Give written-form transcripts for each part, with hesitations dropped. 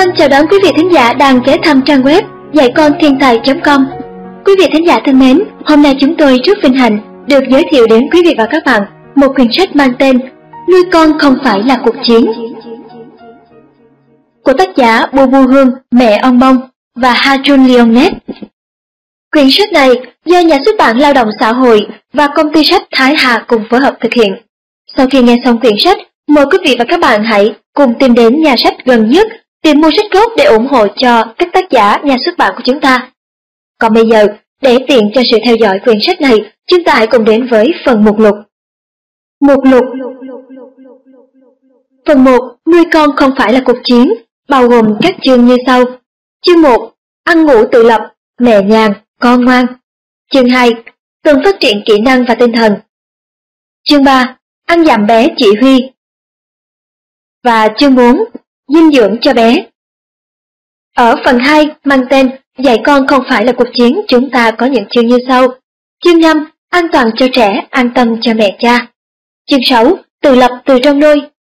Hân chào đón quý vị thính giả đang ghé thăm trang web dạy con thiên tài.com. Quý vị thính giả thân mến, hôm nay chúng tôi rất vinh hạnh được giới thiệu đến quý vị và các bạn một quyển sách mang tên Nuôi con không phải là cuộc chiến của tác giả Bùi Bu Hương, mẹ Ong Bông và Hajun Leonet. Quyển sách này do nhà xuất bản Lao động Xã hội và công ty sách Thái Hà cùng phối hợp thực hiện. Sau khi nghe xong quyển sách, mời quý vị và các bạn hãy cùng tìm đến nhà sách gần nhất tìm mua sách gốc để ủng hộ cho các tác giả, nhà xuất bản của chúng ta. Còn bây giờ, để tiện cho sự theo dõi quyển sách này, chúng ta hãy cùng đến với phần mục lục. Mục lục. Phần 1. Nuôi con không phải là cuộc chiến, bao gồm các chương như sau. Chương 1. Ăn ngủ tự lập, mẹ nhàn, con ngoan. Chương 2. Cần phát triển kỹ năng và tinh thần. Chương 3. Ăn dặm bé chỉ huy. Và chương 4. Dinh dưỡng cho bé. Ở phần 2 mang tên Dạy con không phải là cuộc chiến, chúng ta có những chương như sau. Chương 5. An toàn cho trẻ, an tâm cho mẹ cha. Chương 6. Tự lập từ trong nuôi.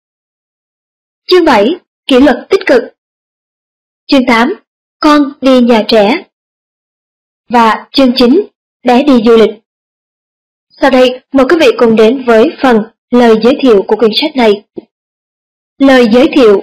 Chương 7. Kỷ luật tích cực. Chương 8. Con đi nhà trẻ. Và chương 9. Bé đi du lịch. Sau đây, mời quý vị cùng đến với phần lời giới thiệu của quyển sách này. Lời giới thiệu.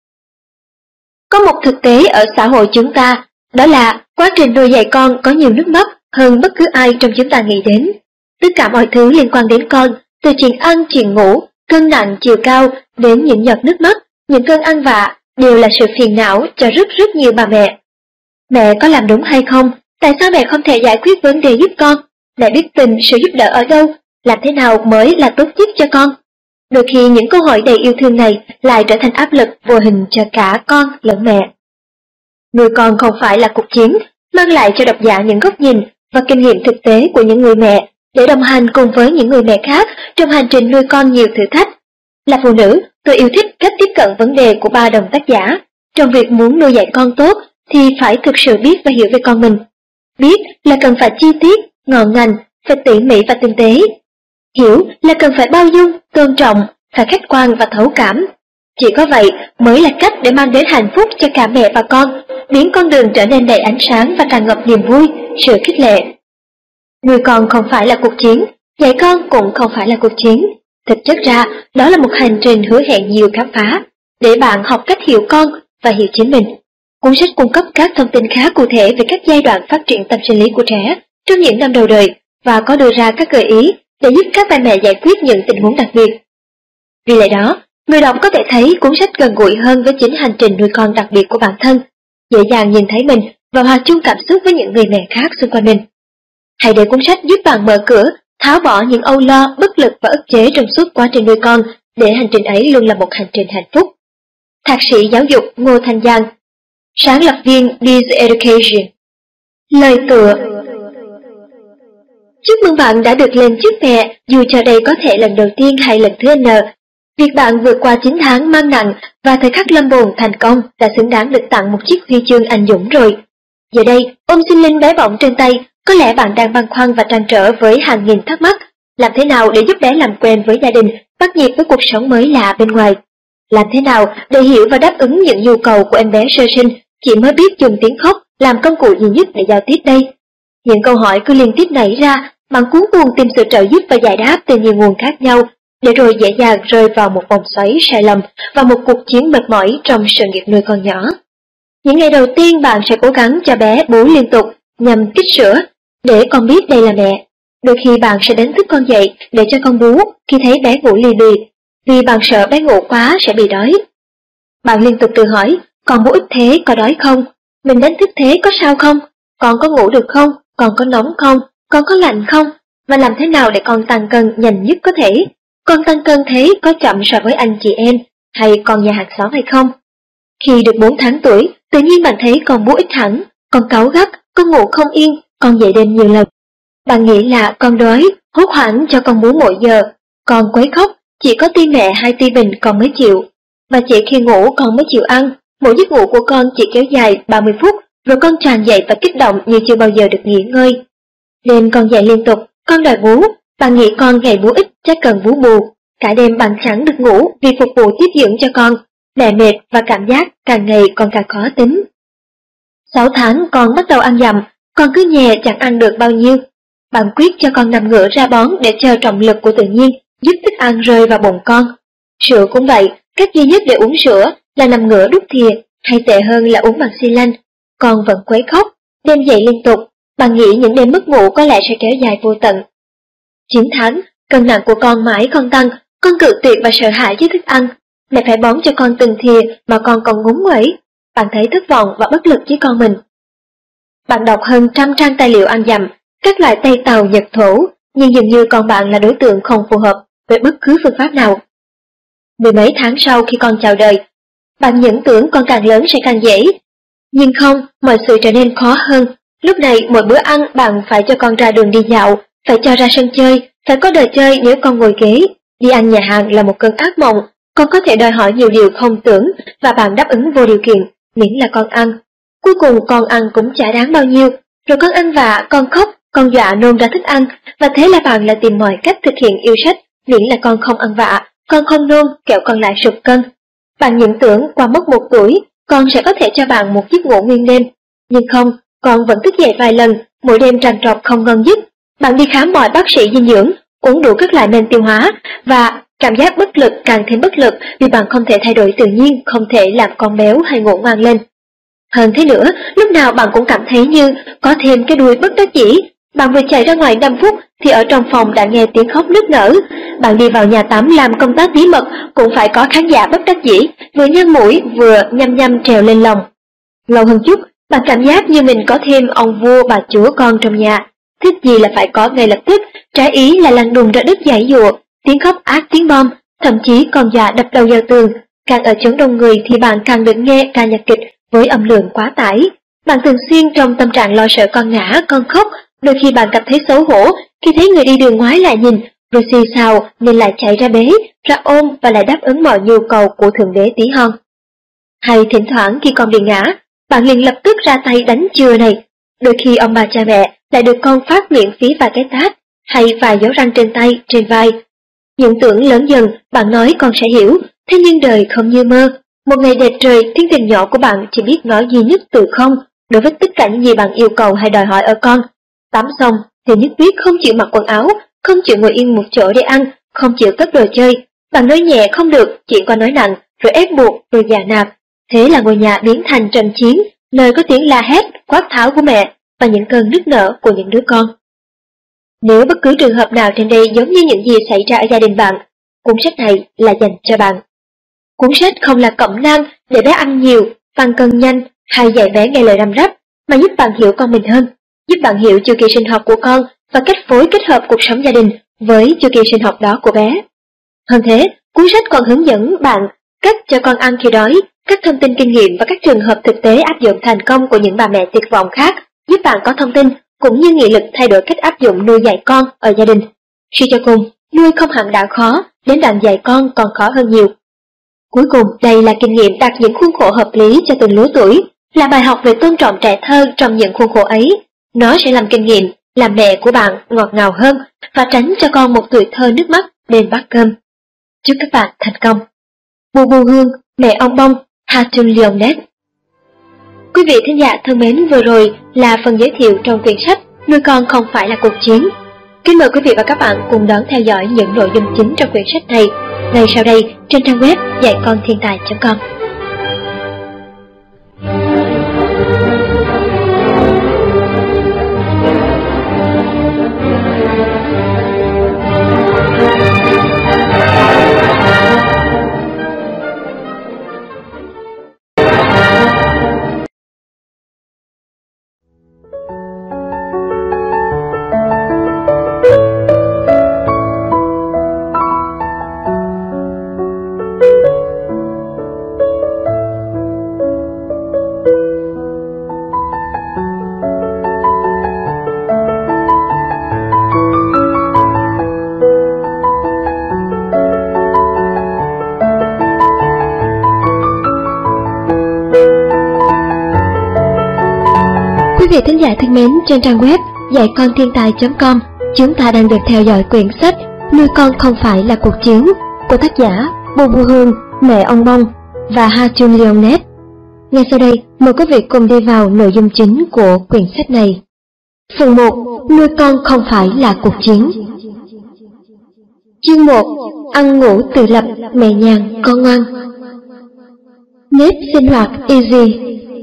Có một thực tế ở xã hội chúng ta, đó là quá trình nuôi dạy con có nhiều nước mắt hơn bất cứ ai trong chúng ta nghĩ đến. Tất cả mọi thứ liên quan đến con, từ chuyện ăn, chuyện ngủ, cân nặng, chiều cao, đến những giọt nước mắt, những cơn ăn vạ, đều là sự phiền não cho rất nhiều bà mẹ. Mẹ có làm đúng hay không? Tại sao mẹ không thể giải quyết vấn đề giúp con? Mẹ biết tìm sự giúp đỡ ở đâu? Làm thế nào mới là tốt nhất cho con? Đôi khi những câu hỏi đầy yêu thương này lại trở thành áp lực vô hình cho cả con lẫn mẹ. Nuôi con không phải là cuộc chiến, mang lại cho độc giả những góc nhìn và kinh nghiệm thực tế của những người mẹ để đồng hành cùng với những người mẹ khác trong hành trình nuôi con nhiều thử thách. Là phụ nữ, tôi yêu thích cách tiếp cận vấn đề của ba đồng tác giả. Trong việc muốn nuôi dạy con tốt thì phải thực sự biết và hiểu về con mình. Biết là cần phải chi tiết, ngọn ngành, phải tỉ mỉ và tinh tế. Hiểu là cần phải bao dung, tôn trọng, phải khách quan và thấu cảm. Chỉ có vậy mới là cách để mang đến hạnh phúc cho cả mẹ và con, biến con đường trở nên đầy ánh sáng và tràn ngập niềm vui, sự khích lệ. Nuôi con không phải là cuộc chiến, dạy con cũng không phải là cuộc chiến. Thực chất ra, đó là một hành trình hứa hẹn nhiều khám phá, để bạn học cách hiểu con và hiểu chính mình. Cuốn sách cung cấp các thông tin khá cụ thể về các giai đoạn phát triển tâm sinh lý của trẻ trong những năm đầu đời và có đưa ra các gợi ý để giúp các bà mẹ giải quyết những tình huống đặc biệt. Vì lẽ đó, người đọc có thể thấy cuốn sách gần gũi hơn với chính hành trình nuôi con đặc biệt của bản thân, dễ dàng nhìn thấy mình và hòa chung cảm xúc với những người mẹ khác xung quanh mình. Hãy để cuốn sách giúp bạn mở cửa, tháo bỏ những âu lo, bất lực và ức chế trong suốt quá trình nuôi con, để hành trình ấy luôn là một hành trình hạnh phúc. Thạc sĩ giáo dục Ngô Thanh Giang, sáng lập viên Bees Education. Lời tựa. Chúc mừng bạn đã được lên chức mẹ, dù cho đây có thể lần đầu tiên hay lần thứ N. Việc bạn vượt qua 9 tháng mang nặng và thời khắc lâm bồn thành công đã xứng đáng được tặng một chiếc huy chương anh dũng rồi. Giờ đây, ôm sinh linh bé bỏng trên tay, có lẽ bạn đang băn khoăn và trăn trở với hàng nghìn thắc mắc. Làm thế nào để giúp bé làm quen với gia đình, bắt nhịp với cuộc sống mới lạ bên ngoài? Làm thế nào để hiểu và đáp ứng những nhu cầu của em bé sơ sinh chỉ mới biết dùng tiếng khóc làm công cụ duy nhất để giao tiếp đây? Những câu hỏi cứ liên tiếp nảy ra, bạn cuống cuồng tìm sự trợ giúp và giải đáp từ nhiều nguồn khác nhau, để rồi dễ dàng rơi vào một vòng xoáy sai lầm và một cuộc chiến mệt mỏi trong sự nghiệp nuôi con nhỏ. Những ngày đầu tiên bạn sẽ cố gắng cho bé bú liên tục nhằm kích sữa, để con biết đây là mẹ. Đôi khi bạn sẽ đánh thức con dậy để cho con bú khi thấy bé ngủ lì bì, vì bạn sợ bé ngủ quá sẽ bị đói. Bạn liên tục tự hỏi, con bú ít thế có đói không? Mình đánh thức thế có sao không? Con có ngủ được không? Con có nóng không? Con có lạnh không? Và làm thế nào để con tăng cân nhanh nhất có thể? Con tăng cân thế có chậm so với anh chị em hay con nhà hàng xóm hay không? Khi được 4 tháng tuổi, tự nhiên bạn thấy con bú ít hẳn, con cáu gắt, con ngủ không yên, con dậy đêm nhiều lần. Bạn nghĩ là con đói, hốt hoảng cho con bú mỗi giờ, con quấy khóc, chỉ có ti mẹ hay ti bình con mới chịu. Và chỉ khi ngủ con mới chịu ăn, mỗi giấc ngủ của con chỉ kéo dài 30 phút, rồi con tràn dậy và kích động như chưa bao giờ được nghỉ ngơi. Nên con dậy liên tục, con đòi bú, bạn nghĩ con ngày bú ít chắc cần bú bù. Cả đêm bạn chẳng được ngủ vì phục vụ tiếp dưỡng cho con, mẹ mệt và cảm giác càng ngày còn càng khó tính. 6 tháng con bắt đầu ăn dặm, con cứ nhè chẳng ăn được bao nhiêu. Bạn quyết cho con nằm ngửa ra bón để chờ trọng lực của tự nhiên giúp thức ăn rơi vào bụng con. Sữa cũng vậy, cách duy nhất để uống sữa là nằm ngửa đút thìa, hay tệ hơn là uống bằng xi lanh. Con vẫn quấy khóc, đêm dậy liên tục, bạn nghĩ những đêm mất ngủ có lẽ sẽ kéo dài vô tận. 9 tháng, cân nặng của con mãi không tăng, con cự tuyệt và sợ hãi với thức ăn. Mẹ phải bón cho con từng thìa mà con còn ngúng nguẩy. Bạn thấy thất vọng và bất lực với con mình. Bạn đọc hơn 100 trang tài liệu ăn dặm, các loại Tây Tàu Nhật Thổ, nhưng dường như con bạn là đối tượng không phù hợp với bất cứ phương pháp nào. 10 mấy tháng sau khi con chào đời, bạn những tưởng con càng lớn sẽ càng dễ. Nhưng không, mọi sự trở nên khó hơn. Lúc này mỗi bữa ăn bạn phải cho con ra đường đi dạo, phải cho ra sân chơi, phải có đời chơi nếu con ngồi ghế. Đi ăn nhà hàng là một cơn ác mộng, con có thể đòi hỏi nhiều điều không tưởng và bạn đáp ứng vô điều kiện, miễn là con ăn. Cuối cùng con ăn cũng chả đáng bao nhiêu, rồi con ăn vạ, con khóc, con dọa nôn ra thức ăn, và thế là bạn lại tìm mọi cách thực hiện yêu sách, miễn là con không ăn vạ, con không nôn, kẻo con lại sụt cân. Bạn những tưởng qua mốc 1 tuổi, con sẽ có thể cho bạn một giấc ngủ nguyên đêm. Nhưng không, con vẫn thức dậy vài lần, mỗi đêm trằn trọc không ngân dứt. Bạn đi khám mọi bác sĩ dinh dưỡng, uống đủ các loại men tiêu hóa, và cảm giác bất lực càng thêm bất lực vì bạn không thể thay đổi tự nhiên, không thể làm con béo hay ngủ ngoan lên. Hơn thế nữa, lúc nào bạn cũng cảm thấy như có thêm cái đuôi bất đắc dĩ. Bạn vừa chạy ra ngoài 5 phút thì ở trong phòng đã nghe tiếng khóc nức nở. Bạn đi vào nhà tắm làm công tác bí mật cũng phải có khán giả bất đắc dĩ, vừa nhăn mũi vừa nhăm nhăm trèo lên lòng. Lâu hơn chút, bạn cảm giác như mình có thêm ông vua bà chúa con trong nhà. Thích gì là phải có ngay lập tức, trái ý là lăn đùng ra đất giãy giụa, tiếng khóc ác tiếng bom, thậm chí còn dọa đập đầu vào tường. Càng ở chốn đông người thì bạn càng được nghe ca nhạc kịch với âm lượng quá tải. Bạn thường xuyên trong tâm trạng lo sợ con ngã, con khóc. Đôi khi bạn cảm thấy xấu hổ khi thấy người đi đường ngoái lại nhìn, rồi xì xào nên lại chạy ra bế, ra ôm và lại đáp ứng mọi nhu cầu của thượng đế tí hon. Hay thỉnh thoảng khi con bị ngã, bạn liền lập tức ra tay đánh chừa này. Đôi khi ông bà cha mẹ lại được con phát miễn phí vài cái tát hay vài dấu răng trên tay, trên vai. Những tưởng lớn dần bạn nói con sẽ hiểu, thế nhưng đời không như mơ. Một ngày đẹp trời, thiên tình nhỏ của bạn chỉ biết nói duy nhất từ không đối với tất cả những gì bạn yêu cầu hay đòi hỏi ở con. Tắm xong thì nhất quyết không chịu mặc quần áo, không chịu ngồi yên một chỗ để ăn, không chịu cất đồ chơi. Bạn nói nhẹ không được, chỉ có nói nặng, rồi ép buộc, rồi dà nạt. Thế là ngôi nhà biến thành trận chiến, nơi có tiếng la hét, quát tháo của mẹ và những cơn nức nở của những đứa con. Nếu bất cứ trường hợp nào trên đây giống như những gì xảy ra ở gia đình bạn, cuốn sách này là dành cho bạn. Cuốn sách không là cẩm nang để bé ăn nhiều, tăng cân nhanh hay dạy bé nghe lời răm rắp, mà giúp bạn hiểu con mình hơn, giúp bạn hiểu chu kỳ sinh học của con và cách phối kết hợp cuộc sống gia đình với chu kỳ sinh học đó của bé. Hơn thế, cuốn sách còn hướng dẫn bạn cách cho con ăn khi đói, các thông tin kinh nghiệm và các trường hợp thực tế áp dụng thành công của những bà mẹ tuyệt vọng khác, giúp bạn có thông tin cũng như nghị lực thay đổi cách áp dụng nuôi dạy con ở gia đình. Suy cho cùng, nuôi không hẳn đã khó, đến đoạn dạy con còn khó hơn nhiều. Cuối cùng, đây là kinh nghiệm đặt những khuôn khổ hợp lý cho từng lứa tuổi, là bài học về tôn trọng trẻ thơ trong những khuôn khổ ấy. Nó sẽ làm kinh nghiệm, làm mẹ của bạn ngọt ngào hơn và tránh cho con một tuổi thơ nước mắt bên bát cơm. Chúc các bạn thành công. Bù Bù Hương, mẹ ong bông, Hatun Leonet. Quý vị thính giả thân mến, vừa rồi là phần giới thiệu trong quyển sách Nuôi con không phải là cuộc chiến. Kính mời quý vị và các bạn cùng đón theo dõi những nội dung chính trong quyển sách này ngay sau đây trên trang web dạy-con-thiên-tài.com. Quý vị thính giả thân mến, trên trang web dạy-con-thiên-tài.com, chúng ta đang được theo dõi quyển sách Nuôi con không phải là cuộc chiến của tác giả Bù Bù Hương, mẹ ong bông, và Ha Chung Leonet. Ngay sau đây, mời quý vị cùng đi vào nội dung chính của quyển sách này. Phần 1. Nuôi con không phải là cuộc chiến. Chương 1. Ăn ngủ tự lập, mẹ nhàn, con ngoan. Nếp sinh hoạt easy.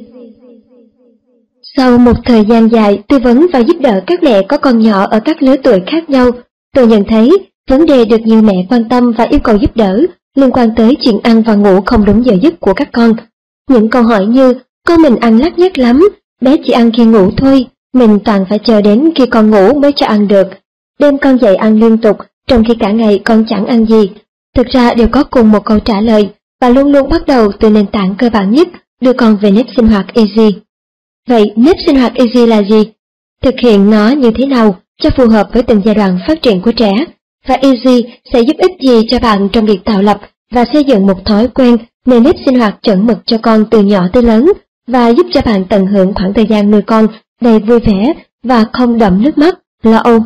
Sau một thời gian dài tư vấn và giúp đỡ các mẹ có con nhỏ ở các lứa tuổi khác nhau, tôi nhận thấy vấn đề được nhiều mẹ quan tâm và yêu cầu giúp đỡ liên quan tới chuyện ăn và ngủ không đúng giờ giấc của các con. Những câu hỏi như con mình ăn lắt nhắt lắm, bé chỉ ăn khi ngủ thôi, mình toàn phải chờ đến khi con ngủ mới cho ăn được, đem con dậy ăn liên tục trong khi cả ngày con chẳng ăn gì. Thực ra đều có cùng một câu trả lời và luôn luôn bắt đầu từ nền tảng cơ bản nhất, đưa con về nếp sinh hoạt easy. Vậy nếp sinh hoạt easy là gì? Thực hiện nó như thế nào cho phù hợp với từng giai đoạn phát triển của trẻ? Và easy sẽ giúp ích gì cho bạn trong việc tạo lập và xây dựng một thói quen nền nếp sinh hoạt chuẩn mực cho con từ nhỏ tới lớn và giúp cho bạn tận hưởng khoảng thời gian nuôi con đầy vui vẻ và không đẫm nước mắt, lo âu.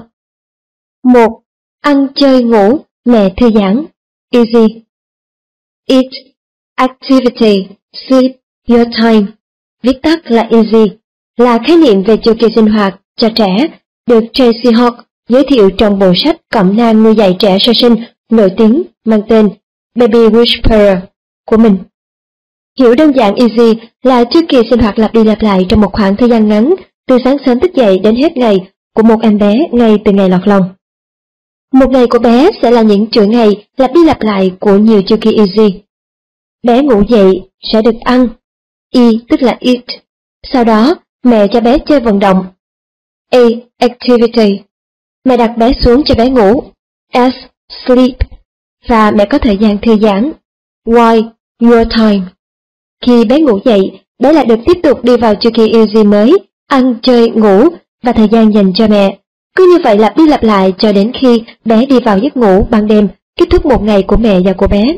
1. Ăn chơi ngủ, mẹ thư giãn. Easy. Eat, activity, sleep, your time. Viết tắt là easy, là khái niệm về chu kỳ sinh hoạt cho trẻ, được Tracy Hawk giới thiệu trong bộ sách cẩm nang nuôi dạy trẻ sơ sinh nổi tiếng mang tên Baby Whisperer của mình. Hiểu đơn giản easy là chu kỳ sinh hoạt lặp đi lặp lại trong một khoảng thời gian ngắn, từ sáng sớm thức dậy đến hết ngày của một em bé ngay từ ngày lọt lòng. Một ngày của bé sẽ là những chuỗi ngày lặp đi lặp lại của nhiều chu kỳ easy. Bé ngủ dậy sẽ được ăn, E tức là eat. Sau đó, mẹ cho bé chơi vận động. A. Activity. Mẹ đặt bé xuống cho bé ngủ. S. Sleep. Và mẹ có thời gian thư giãn. Y. Your time. Khi bé ngủ dậy, bé lại được tiếp tục đi vào chu kỳ easy mới, ăn, chơi, ngủ và thời gian dành cho mẹ. Cứ như vậy lặp đi lặp lại cho đến khi bé đi vào giấc ngủ ban đêm, kết thúc một ngày của mẹ và của bé.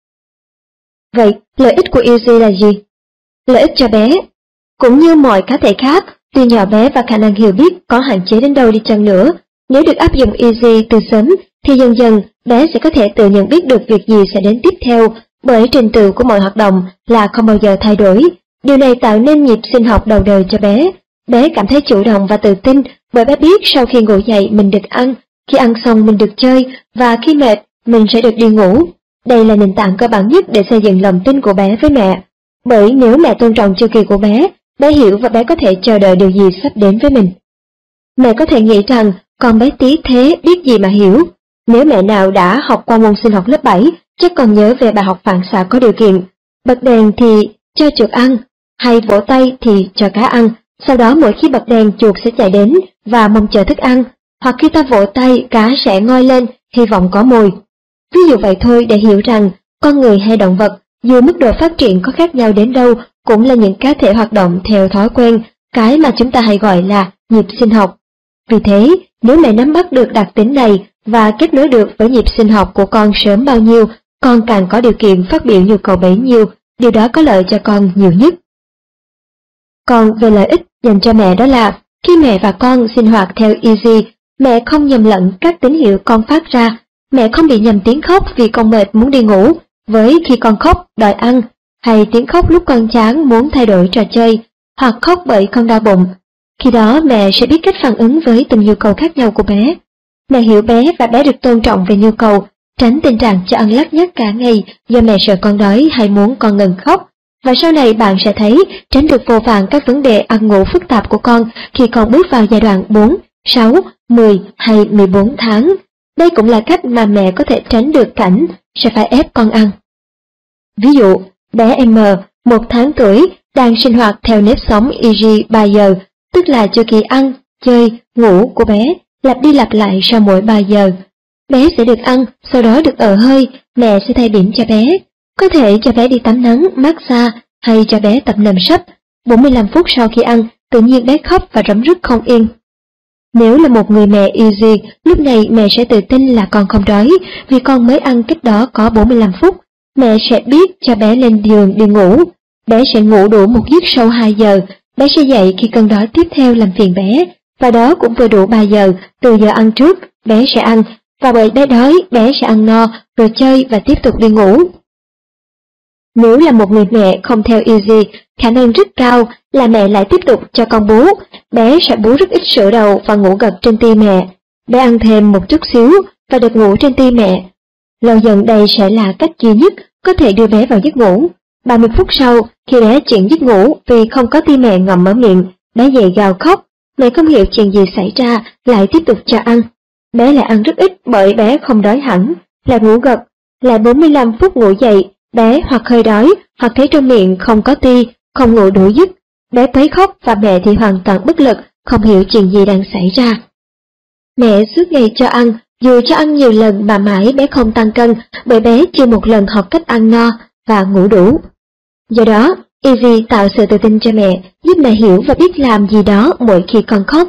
Vậy, lợi ích của easy là gì? Lợi ích cho bé, cũng như mọi cá thể khác, tuy nhỏ bé và khả năng hiểu biết có hạn chế đến đâu đi chăng nữa, nếu được áp dụng easy từ sớm thì dần dần bé sẽ có thể tự nhận biết được việc gì sẽ đến tiếp theo, bởi trình tự của mọi hoạt động là không bao giờ thay đổi. Điều này tạo nên nhịp sinh học đầu đời cho bé. Bé cảm thấy chủ động và tự tin bởi bé biết sau khi ngủ dậy mình được ăn, khi ăn xong mình được chơi và khi mệt mình sẽ được đi ngủ. Đây là nền tảng cơ bản nhất để xây dựng lòng tin của bé với mẹ. Bởi nếu mẹ tôn trọng chu kỳ của bé, bé hiểu và bé có thể chờ đợi điều gì sắp đến với mình. Mẹ có thể nghĩ rằng con bé tí thế biết gì mà hiểu. Nếu mẹ nào đã học qua môn sinh học lớp 7, chắc còn nhớ về bài học phản xạ có điều kiện. Bật đèn thì cho chuột ăn, hay vỗ tay thì cho cá ăn. Sau đó mỗi khi bật đèn chuột sẽ chạy đến và mong chờ thức ăn, hoặc khi ta vỗ tay cá sẽ ngoi lên, hy vọng có mồi. Ví dụ vậy thôi để hiểu rằng con người hay động vật, dù mức độ phát triển có khác nhau đến đâu, cũng là những cá thể hoạt động theo thói quen, cái mà chúng ta hay gọi là nhịp sinh học. Vì thế, nếu mẹ nắm bắt được đặc tính này và kết nối được với nhịp sinh học của con sớm bao nhiêu, con càng có điều kiện phát biểu nhu cầu bấy nhiêu, điều đó có lợi cho con nhiều nhất. Còn về lợi ích dành cho mẹ đó là, khi mẹ và con sinh hoạt theo easy, mẹ không nhầm lẫn các tín hiệu con phát ra, mẹ không bị nhầm tiếng khóc vì con mệt muốn đi ngủ, với khi con khóc đòi ăn, hay tiếng khóc lúc con chán muốn thay đổi trò chơi, hoặc khóc bởi con đau bụng. Khi đó mẹ sẽ biết cách phản ứng với từng nhu cầu khác nhau của bé. Mẹ hiểu bé và bé được tôn trọng về nhu cầu, tránh tình trạng cho ăn lắt nhắt cả ngày do mẹ sợ con đói hay muốn con ngừng khóc. Và sau này bạn sẽ thấy tránh được vô vàn các vấn đề ăn ngủ phức tạp của con khi con bước vào giai đoạn 4, 6, 10 hay 14 tháng. Đây cũng là cách mà mẹ có thể tránh được cảnh sẽ phải ép con ăn. Ví dụ, bé M, 1 tháng tuổi, đang sinh hoạt theo nếp sống easy 3 giờ, tức là chu kỳ ăn, chơi, ngủ của bé lặp đi lặp lại sau mỗi 3 giờ. Bé sẽ được ăn, sau đó được ở hơi, mẹ sẽ thay bỉm cho bé. Có thể cho bé đi tắm nắng, massage hay cho bé tập nằm sấp. 45 phút sau khi ăn, tự nhiên bé khóc và rấm rứt không yên. Nếu là một người mẹ easy, lúc này mẹ sẽ tự tin là con không đói, vì con mới ăn cách đó có 45 phút. Mẹ sẽ biết cho bé lên giường đi ngủ. Bé sẽ ngủ đủ một giấc sau 2 giờ, bé sẽ dậy khi cơn đói tiếp theo làm phiền bé, và đó cũng vừa đủ 3 giờ, từ giờ ăn trước, bé sẽ ăn, và bởi bé đói, bé sẽ ăn no, rồi chơi và tiếp tục đi ngủ. Nếu là một người mẹ không theo Easy, khả năng rất cao là mẹ lại tiếp tục cho con bú. Bé sẽ bú rất ít sữa đầu và ngủ gật trên ti mẹ. Bé ăn thêm một chút xíu và được ngủ trên ti mẹ. Lâu dần đây sẽ là cách duy nhất có thể đưa bé vào giấc ngủ. 30 phút sau, khi bé chuyển giấc ngủ vì không có ti mẹ ngậm ở miệng, bé dậy gào khóc. Mẹ không hiểu chuyện gì xảy ra, lại tiếp tục cho ăn. Bé lại ăn rất ít bởi bé không đói hẳn, lại ngủ gật. Lại 45 phút ngủ dậy, bé hoặc hơi đói, hoặc thấy trong miệng không có ti, không ngủ đủ giấc. Bé quấy khóc và mẹ thì hoàn toàn bất lực, không hiểu chuyện gì đang xảy ra. Mẹ suốt ngày cho ăn, dù cho ăn nhiều lần mà mãi bé không tăng cân, bởi bé chưa một lần học cách ăn no và ngủ đủ. Do đó, Easy tạo sự tự tin cho mẹ, giúp mẹ hiểu và biết làm gì đó mỗi khi con khóc.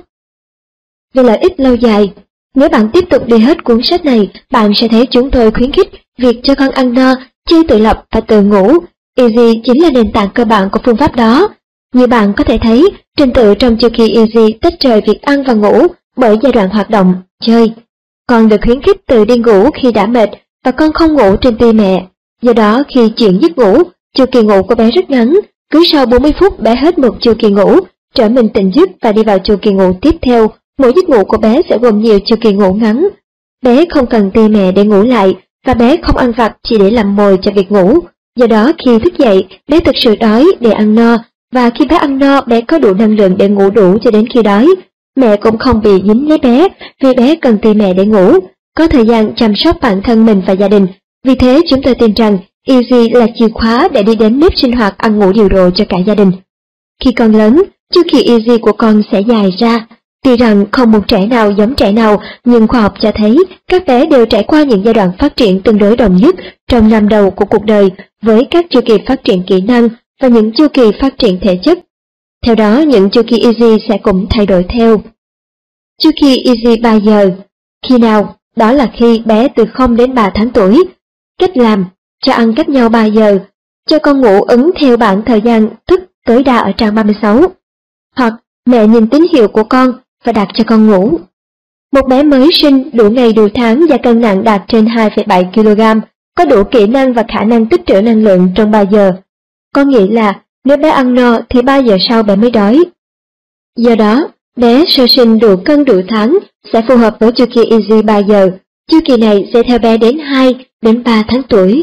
Về lợi ích lâu dài, nếu bạn tiếp tục đi hết cuốn sách này, bạn sẽ thấy chúng tôi khuyến khích việc cho con ăn no, chơi tự lập và tự ngủ. Easy chính là nền tảng cơ bản của phương pháp đó. Như bạn có thể thấy, trình tự trong chu kỳ Easy tách rời việc ăn và ngủ bởi giai đoạn hoạt động, chơi. Con được khuyến khích tự đi ngủ khi đã mệt và con không ngủ trên ti mẹ. Do đó khi chuyển giấc ngủ, chu kỳ ngủ của bé rất ngắn. Cứ sau 40 phút bé hết một chu kỳ ngủ, trở mình tỉnh giấc và đi vào chu kỳ ngủ tiếp theo. Mỗi giấc ngủ của bé sẽ gồm nhiều chu kỳ ngủ ngắn. Bé không cần ti mẹ để ngủ lại và bé không ăn vặt chỉ để làm mồi cho việc ngủ. Do đó khi thức dậy, bé thực sự đói để ăn no, và khi bé ăn no, bé có đủ năng lượng để ngủ đủ cho đến khi đói. Mẹ cũng không bị dính lấy bé vì bé cần ti mẹ để ngủ, có thời gian chăm sóc bản thân mình và gia đình. Vì thế chúng tôi tin rằng Easy là chìa khóa để đi đến nếp sinh hoạt ăn ngủ điều độ cho cả gia đình. Khi con lớn, chu kỳ Easy của con sẽ dài ra. Tuy rằng không một trẻ nào giống trẻ nào, nhưng khoa học cho thấy các bé đều trải qua những giai đoạn phát triển tương đối đồng nhất trong năm đầu của cuộc đời với các chu kỳ phát triển kỹ năng và những chu kỳ phát triển thể chất. Theo đó, những chu kỳ Easy sẽ cũng thay đổi theo. Chu kỳ Easy 3 giờ. Khi nào? Đó là khi bé từ 0 đến 3 tháng tuổi. Cách làm: cho ăn cách nhau 3 giờ, cho con ngủ ứng theo bảng thời gian thức tối đa ở trang 36. Hoặc mẹ nhìn tín hiệu của con và đặt cho con ngủ. Một bé mới sinh đủ ngày đủ tháng và cân nặng đạt trên 2,7 kg, có đủ kỹ năng và khả năng tích trữ năng lượng trong 3 giờ. Có nghĩa là nếu bé ăn no thì 3 giờ sau bé mới đói. Do đó, bé sơ sinh đủ cân đủ tháng sẽ phù hợp với chu kỳ Easy 3 giờ. Chu kỳ này sẽ theo bé đến 2 đến 3 tháng tuổi.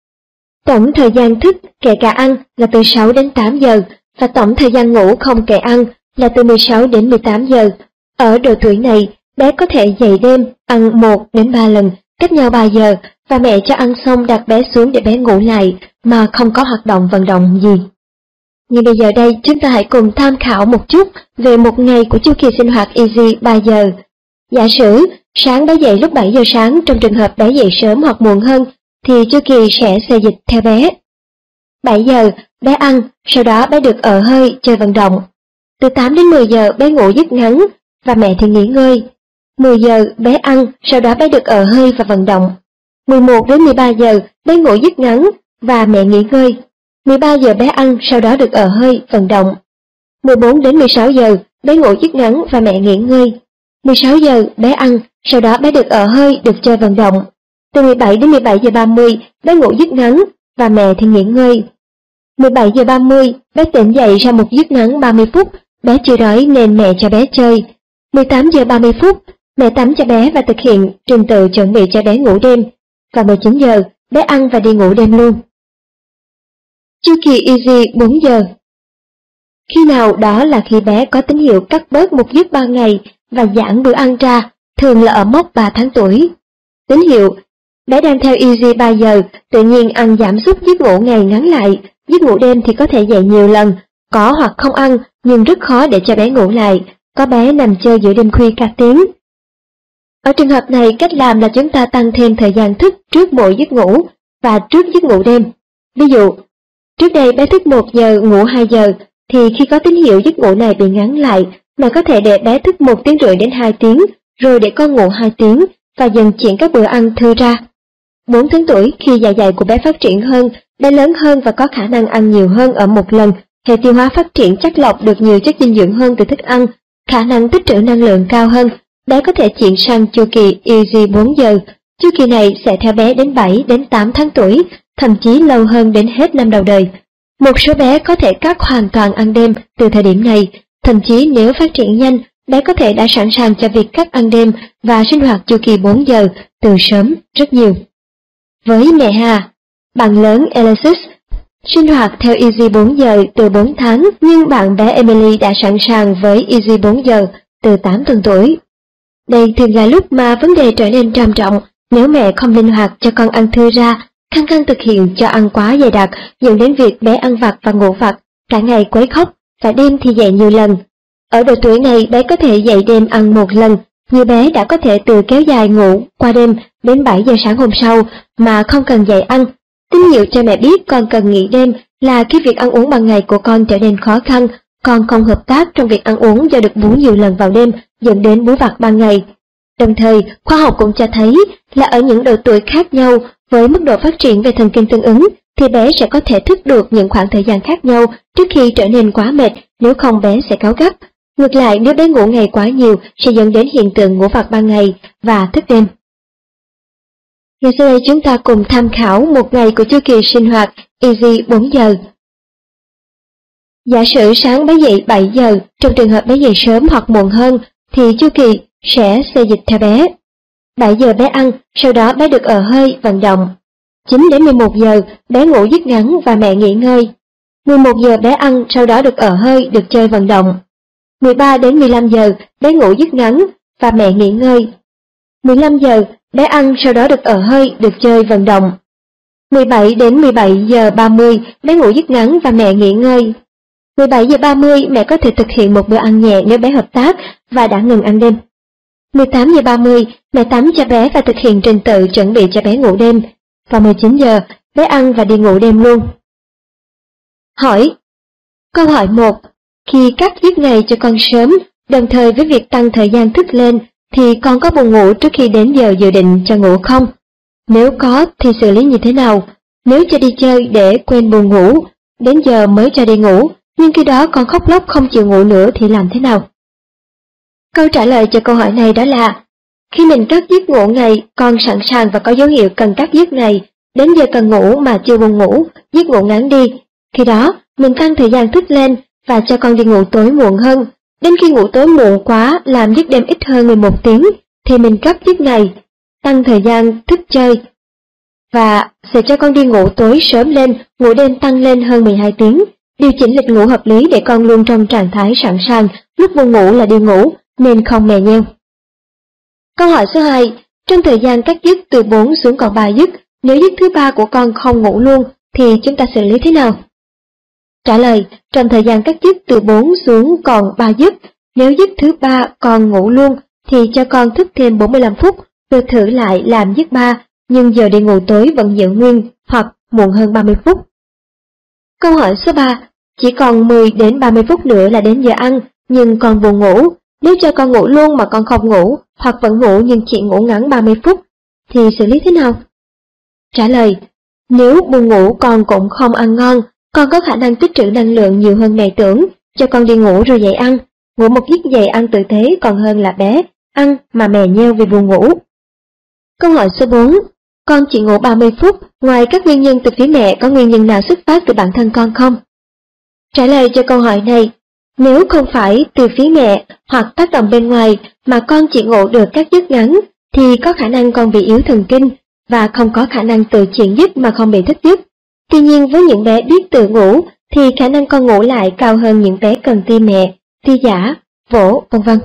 Tổng thời gian thức kể cả ăn là từ 6 đến 8 giờ và tổng thời gian ngủ không kể ăn là từ 16 đến 18 giờ. Ở độ tuổi này, bé có thể dậy đêm, ăn 1 đến 3 lần, cách nhau 3 giờ và mẹ cho ăn xong đặt bé xuống để bé ngủ lại mà không có hoạt động vận động gì. Nhưng bây giờ đây chúng ta hãy cùng tham khảo một chút về một ngày của chu kỳ sinh hoạt Easy 3 giờ. Giả sử sáng bé dậy lúc 7 giờ sáng, trong trường hợp bé dậy sớm hoặc muộn hơn thì chu kỳ sẽ xê dịch theo bé. 7 giờ bé ăn, sau đó bé được ở hơi chơi vận động. Từ 8 đến 10 giờ bé ngủ giấc ngắn và mẹ thì nghỉ ngơi. 10 giờ bé ăn, sau đó bé được ở hơi và vận động. 11 đến 13 giờ bé ngủ giấc ngắn và mẹ nghỉ ngơi. 13 giờ bé ăn, sau đó được ở hơi, vận động. 14 đến 16 giờ bé ngủ giấc ngắn và mẹ nghỉ ngơi. 16 giờ bé ăn, sau đó bé được ở hơi, được chơi vận động. Từ 17 đến 17 giờ 30 bé ngủ giấc ngắn và mẹ thì nghỉ ngơi. 17 giờ 30 bé tỉnh dậy sau một giấc ngắn 30 phút, bé chưa đói nên mẹ cho bé chơi. 18 giờ 30 phút mẹ tắm cho bé và thực hiện trình tự chuẩn bị cho bé ngủ đêm. Và 19 giờ bé ăn và đi ngủ đêm luôn. Chu kỳ Easy 4 giờ. Khi nào? Đó là khi bé có tín hiệu cắt bớt một giấc ban ngày và giãn bữa ăn ra, thường là ở mốc 3 tháng tuổi. Tín hiệu: bé đang theo Easy 3 giờ, tự nhiên ăn giảm sút giấc ngủ ngày ngắn lại, giấc ngủ đêm thì có thể dậy nhiều lần, có hoặc không ăn nhưng rất khó để cho bé ngủ lại, có bé nằm chơi giữa đêm khuya cả tiếng. Ở trường hợp này, cách làm là chúng ta tăng thêm thời gian thức trước mỗi giấc ngủ và trước giấc ngủ đêm. Ví dụ, trước đây bé thức 1 giờ ngủ 2 giờ, thì khi có tín hiệu giấc ngủ này bị ngắn lại, mà có thể để bé thức 1 tiếng rưỡi đến 2 tiếng, rồi để con ngủ 2 tiếng và dần chuyển các bữa ăn thư ra. 4 tháng tuổi, khi dạ dày của bé phát triển hơn, bé lớn hơn và có khả năng ăn nhiều hơn ở một lần, hệ tiêu hóa phát triển chắc lọc được nhiều chất dinh dưỡng hơn từ thức ăn, khả năng tích trữ năng lượng cao hơn, bé có thể chuyển sang chu kỳ Easy 4 giờ. Chu kỳ này sẽ theo bé đến 7 đến 8 tháng tuổi, thậm chí lâu hơn đến hết năm đầu đời. Một số bé có thể cắt hoàn toàn ăn đêm từ thời điểm này, thậm chí nếu phát triển nhanh, bé có thể đã sẵn sàng cho việc cắt ăn đêm và sinh hoạt chu kỳ 4 giờ từ sớm rất nhiều. Với mẹ Hà, bạn lớn Alexis sinh hoạt theo Easy 4 giờ từ 4 tháng, nhưng bạn bé Emily đã sẵn sàng với Easy 4 giờ từ 8 tuần tuổi. Đây thường là lúc mà vấn đề trở nên trầm trọng nếu mẹ không linh hoạt cho con ăn thưa ra, khăng khăng thực hiện cho ăn quá dày đặc, dẫn đến việc bé ăn vặt và ngủ vặt, cả ngày quấy khóc và đêm thì dậy nhiều lần. Ở độ tuổi này, bé có thể dậy đêm ăn một lần, nhiều bé đã có thể từ kéo dài ngủ qua đêm đến 7 giờ sáng hôm sau mà không cần dậy ăn. Tín hiệu cho mẹ biết con cần nghỉ đêm là khi việc ăn uống ban ngày của con trở nên khó khăn, con không hợp tác trong việc ăn uống do được bú nhiều lần vào đêm dẫn đến bú vặt ban ngày. Đồng thời, khoa học cũng cho thấy là ở những độ tuổi khác nhau với mức độ phát triển về thần kinh tương ứng thì bé sẽ có thể thức được những khoảng thời gian khác nhau trước khi trở nên quá mệt, nếu không bé sẽ cáu gắt. Ngược lại, nếu bé ngủ ngày quá nhiều sẽ dẫn đến hiện tượng ngủ vặt ban ngày và thức đêm. Ngày sau đây chúng ta cùng tham khảo một ngày của chu kỳ sinh hoạt Easy 4 giờ. Giả sử sáng bé dậy 7 giờ, trong trường hợp bé dậy sớm hoặc muộn hơn thì chu kỳ sẽ xê dịch theo bé. 7 giờ bé ăn, sau đó bé được ở hơi, vận động. 9 đến 11 giờ bé ngủ giấc ngắn và mẹ nghỉ ngơi. 11 giờ bé ăn, sau đó được ở hơi, được chơi vận động. 13 đến 15 giờ bé ngủ giấc ngắn và mẹ nghỉ ngơi. 15 giờ bé ăn, sau đó được ở hơi, được chơi vận động. 17 đến 17 giờ 30 bé ngủ giấc ngắn và mẹ nghỉ ngơi. 17 giờ 30 mẹ có thể thực hiện một bữa ăn nhẹ nếu bé hợp tác và đã ngừng ăn đêm. 18 giờ 30 mẹ tắm cho bé và thực hiện trình tự chuẩn bị cho bé ngủ đêm. Và 19 giờ bé ăn và đi ngủ đêm luôn. Hỏi. Câu hỏi 1. Khi cắt giấc ngày cho con sớm, đồng thời với việc tăng thời gian thức lên, thì con có buồn ngủ trước khi đến giờ dự định cho ngủ không? Nếu có thì xử lý như thế nào? Nếu cho đi chơi để quên buồn ngủ, đến giờ mới cho đi ngủ, nhưng khi đó con khóc lóc không chịu ngủ nữa thì làm thế nào? Câu trả lời cho câu hỏi này đó là, khi mình cắt giấc ngủ ngày, con sẵn sàng và có dấu hiệu cần cắt giấc ngày, đến giờ cần ngủ mà chưa buồn ngủ, giấc ngủ ngắn đi. Khi đó, mình tăng thời gian thức lên và cho con đi ngủ tối muộn hơn. Đến khi ngủ tối muộn quá, làm giấc đêm ít hơn 11 tiếng, thì mình cắt giấc ngày, tăng thời gian thức chơi, và sẽ cho con đi ngủ tối sớm lên, ngủ đêm tăng lên hơn 12 tiếng. Điều chỉnh lịch ngủ hợp lý để con luôn trong trạng thái sẵn sàng, lúc buồn ngủ là đi ngủ, nên không mè nheo. Câu hỏi số 2. Trong thời gian cắt giấc từ 4 xuống còn 3 giấc, nếu giấc thứ 3 của con không ngủ luôn, thì chúng ta xử lý thế nào? Trả lời, trong thời gian cắt giấc từ 4 xuống còn 3 giấc, nếu giấc thứ 3 con ngủ luôn, thì cho con thức thêm 45 phút, rồi thử lại làm giấc 3, nhưng giờ đi ngủ tối vẫn giữ nguyên, hoặc muộn hơn 30 phút. Câu hỏi số 3. Chỉ còn 10 đến 30 phút nữa là đến giờ ăn, nhưng con buồn ngủ. Nếu cho con ngủ luôn mà con không ngủ, hoặc vẫn ngủ nhưng chỉ ngủ ngắn 30 phút, thì xử lý thế nào? Trả lời, nếu buồn ngủ con cũng không ăn ngon, con có khả năng tích trữ năng lượng nhiều hơn mẹ tưởng, cho con đi ngủ rồi dậy ăn. Ngủ một giấc dậy ăn tử tế còn hơn là bé ăn mà mè nheo vì buồn ngủ. Câu hỏi số 4. Con chỉ ngủ 30 phút, ngoài các nguyên nhân từ phía mẹ, có nguyên nhân nào xuất phát từ bản thân con không? Trả lời cho câu hỏi này, nếu không phải từ phía mẹ hoặc tác động bên ngoài mà con chỉ ngủ được các giấc ngắn, thì có khả năng con bị yếu thần kinh và không có khả năng tự chuyển giấc mà không bị thức giấc. Tuy nhiên với những bé biết tự ngủ thì khả năng con ngủ lại cao hơn những bé cần ti mẹ, ti giả, vỗ, vân vân.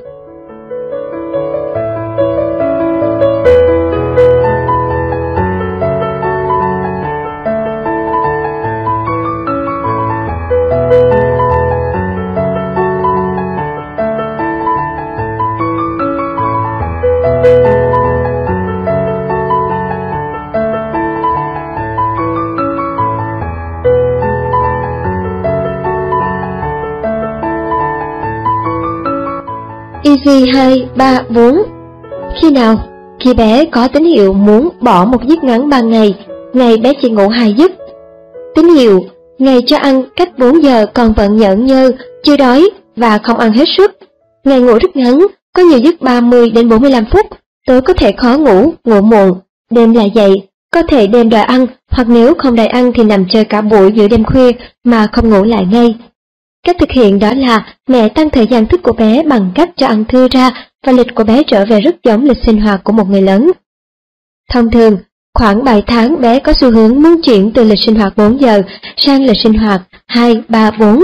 Easy 2, 3, 4. Khi nào? Khi bé có tín hiệu muốn bỏ một giấc ngắn ban ngày bé chỉ ngủ 2 giấc. Tín hiệu, ngày cho ăn cách 4 giờ còn vẫn nhởn nhơ, chưa đói và không ăn hết sức. Ngày ngủ rất ngắn, có nhiều giấc 30 đến 45 phút, tối có thể khó ngủ, ngủ muộn, đêm lại dậy, có thể đêm đòi ăn, hoặc nếu không đòi ăn thì nằm chơi cả buổi giữa đêm khuya mà không ngủ lại ngay. Cách thực hiện đó là mẹ tăng thời gian thức của bé bằng cách cho ăn thưa ra và lịch của bé trở về rất giống lịch sinh hoạt của một người lớn. Thông thường, khoảng 7 tháng bé có xu hướng muốn chuyển từ lịch sinh hoạt 4 giờ sang lịch sinh hoạt 2, 3, 4.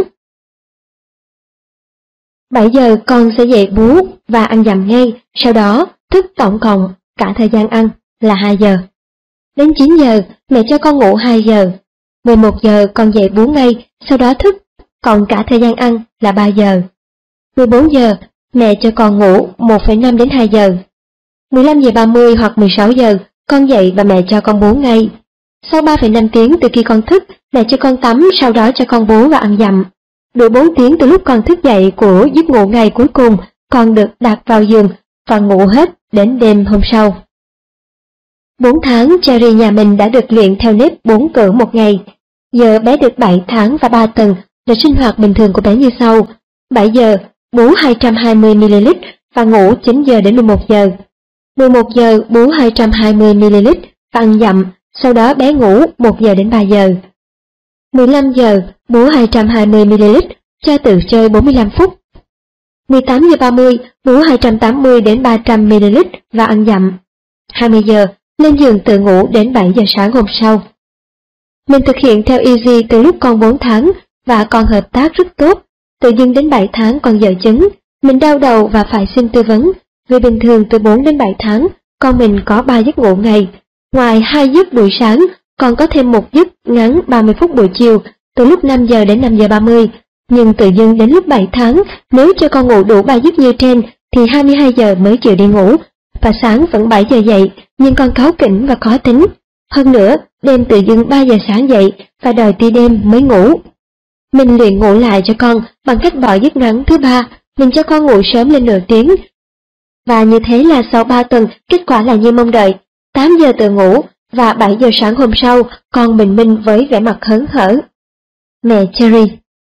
7 giờ con sẽ dậy bú và ăn dặm ngay, sau đó thức tổng cộng cả thời gian ăn là 2 giờ. Đến 9 giờ, mẹ cho con ngủ 2 giờ. 11 giờ con dậy bú ngay, sau đó thức, còn cả thời gian ăn là 3 giờ. 14 giờ, mẹ cho con ngủ 1,5 đến 2 giờ. 15 giờ 30 hoặc 16 giờ, con dậy và mẹ cho con bú ngay. Sau 3,5 tiếng từ khi con thức, mẹ cho con tắm, sau đó cho con bú và ăn dặm. Đủ 4 tiếng từ lúc con thức dậy của giấc ngủ ngày cuối cùng, con được đặt vào giường và ngủ hết đến đêm hôm sau. 4 tháng, Cherry nhà mình đã được luyện theo nếp 4 cữ một ngày. Giờ bé được 7 tháng và 3 tuần, lịch sinh hoạt bình thường của bé như sau. 7 giờ, bú 220ml và ngủ 9 giờ đến 11 giờ. 11 giờ, bú 220ml và ăn dặm, sau đó bé ngủ 1 giờ đến 3 giờ. 15 giờ, bú 220ml, cho tự chơi 45 phút. 18 giờ 30, bú 280 đến 300ml và ăn dặm. 20 giờ, lên giường tự ngủ đến 7 giờ sáng hôm sau. Mình thực hiện theo Easy từ lúc con 4 tháng và con hợp tác rất tốt. Tự dưng đến 7 tháng con dở chứng, mình đau đầu và phải xin tư vấn. Vì bình thường từ 4 đến 7 tháng, con mình có 3 giấc ngủ ngày. Ngoài 2 giấc buổi sáng, còn có thêm 1 giấc ngắn 30 phút buổi chiều, từ lúc 5 giờ đến 5 giờ 30. Nhưng tự dưng đến lúc 7 tháng, nếu cho con ngủ đủ 3 giấc như trên, thì 22 giờ mới chịu đi ngủ. Và sáng vẫn 7 giờ dậy, nhưng con cáu kỉnh và khó tính. Hơn nữa, đêm tự dưng 3 giờ sáng dậy và đòi ti đêm mới ngủ. Mình luyện ngủ lại cho con bằng cách bỏ giấc ngắn thứ 3, mình cho con ngủ sớm lên nửa tiếng. Và như thế là sau 3 tuần, kết quả là như mong đợi. 8 giờ tự ngủ và 7 giờ sáng hôm sau, con bình minh với vẻ mặt hớn hở. Mẹ Cherry.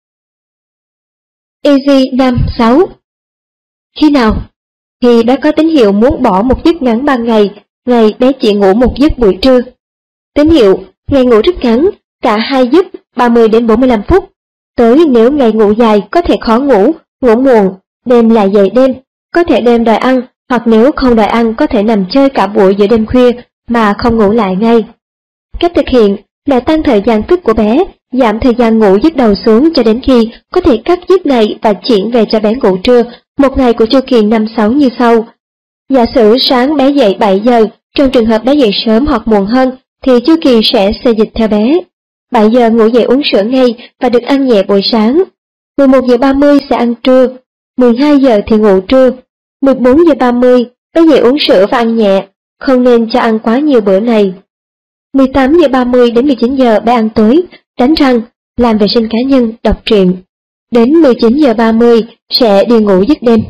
Easy năm 6. Khi nào? Khi bé có tín hiệu muốn bỏ một giấc ngắn ban ngày bé chỉ ngủ một giấc buổi trưa. Tín hiệu, ngày ngủ rất ngắn, cả 2 giấc 30 đến 45 phút. Tối nếu ngày ngủ dài có thể khó ngủ, ngủ muộn, đêm lại dậy đêm, có thể đêm đòi ăn, hoặc nếu không đòi ăn có thể nằm chơi cả buổi giữa đêm khuya mà không ngủ lại ngay. Cách thực hiện là tăng thời gian thức của bé, giảm thời gian ngủ giấc đầu xuống cho đến khi có thể cắt giấc này và chuyển về cho bé ngủ trưa, một ngày của chu kỳ 5-6 như sau. Giả sử sáng bé dậy 7 giờ, trong trường hợp bé dậy sớm hoặc muộn hơn, thì chu kỳ sẽ xê dịch theo bé. 7 giờ ngủ dậy uống sữa ngay và được ăn nhẹ buổi sáng. 11 giờ 30 sẽ ăn trưa. 12 giờ thì ngủ trưa. 14 giờ 30 bé dậy uống sữa và ăn nhẹ, không nên cho ăn quá nhiều bữa này. 18 giờ 30 đến 19 giờ bé ăn tối, đánh răng, làm vệ sinh cá nhân, đọc truyện. Đến 19 giờ 30 sẽ đi ngủ giấc đêm.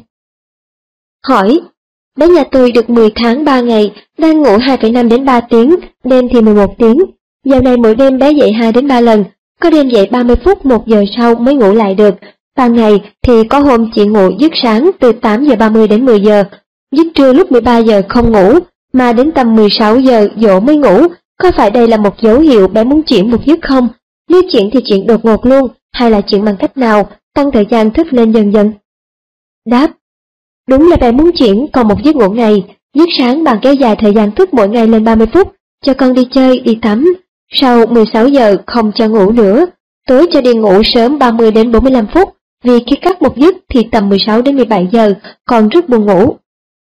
Hỏi, bé nhà tôi được 10 tháng 3 ngày, đang ngủ 2,5 đến 3 tiếng, đêm thì 11 tiếng. Giờ này mỗi đêm bé dậy 2 đến 3 lần, có đêm dậy 30 phút 1 giờ sau mới ngủ lại được. Ban ngày thì có hôm chỉ ngủ giấc sáng từ 8 giờ 30 đến 10 giờ, giấc trưa lúc 13 giờ không ngủ, mà đến tầm 16 giờ dỗ mới ngủ. Có phải đây là một dấu hiệu bé muốn chuyển một giấc không? Nếu chuyển thì chuyển đột ngột luôn, hay là chuyển bằng cách nào, tăng thời gian thức lên dần dần? Đáp, đúng là bé muốn chuyển còn một giấc ngủ ngày. Giấc sáng bạn kéo dài thời gian thức mỗi ngày lên 30 phút, cho con đi chơi, đi tắm. Sau 16 giờ không cho ngủ nữa, tối cho đi ngủ sớm 30 đến 45 phút, vì khi cắt một giấc thì tầm 16 đến 17 giờ, con rất buồn ngủ.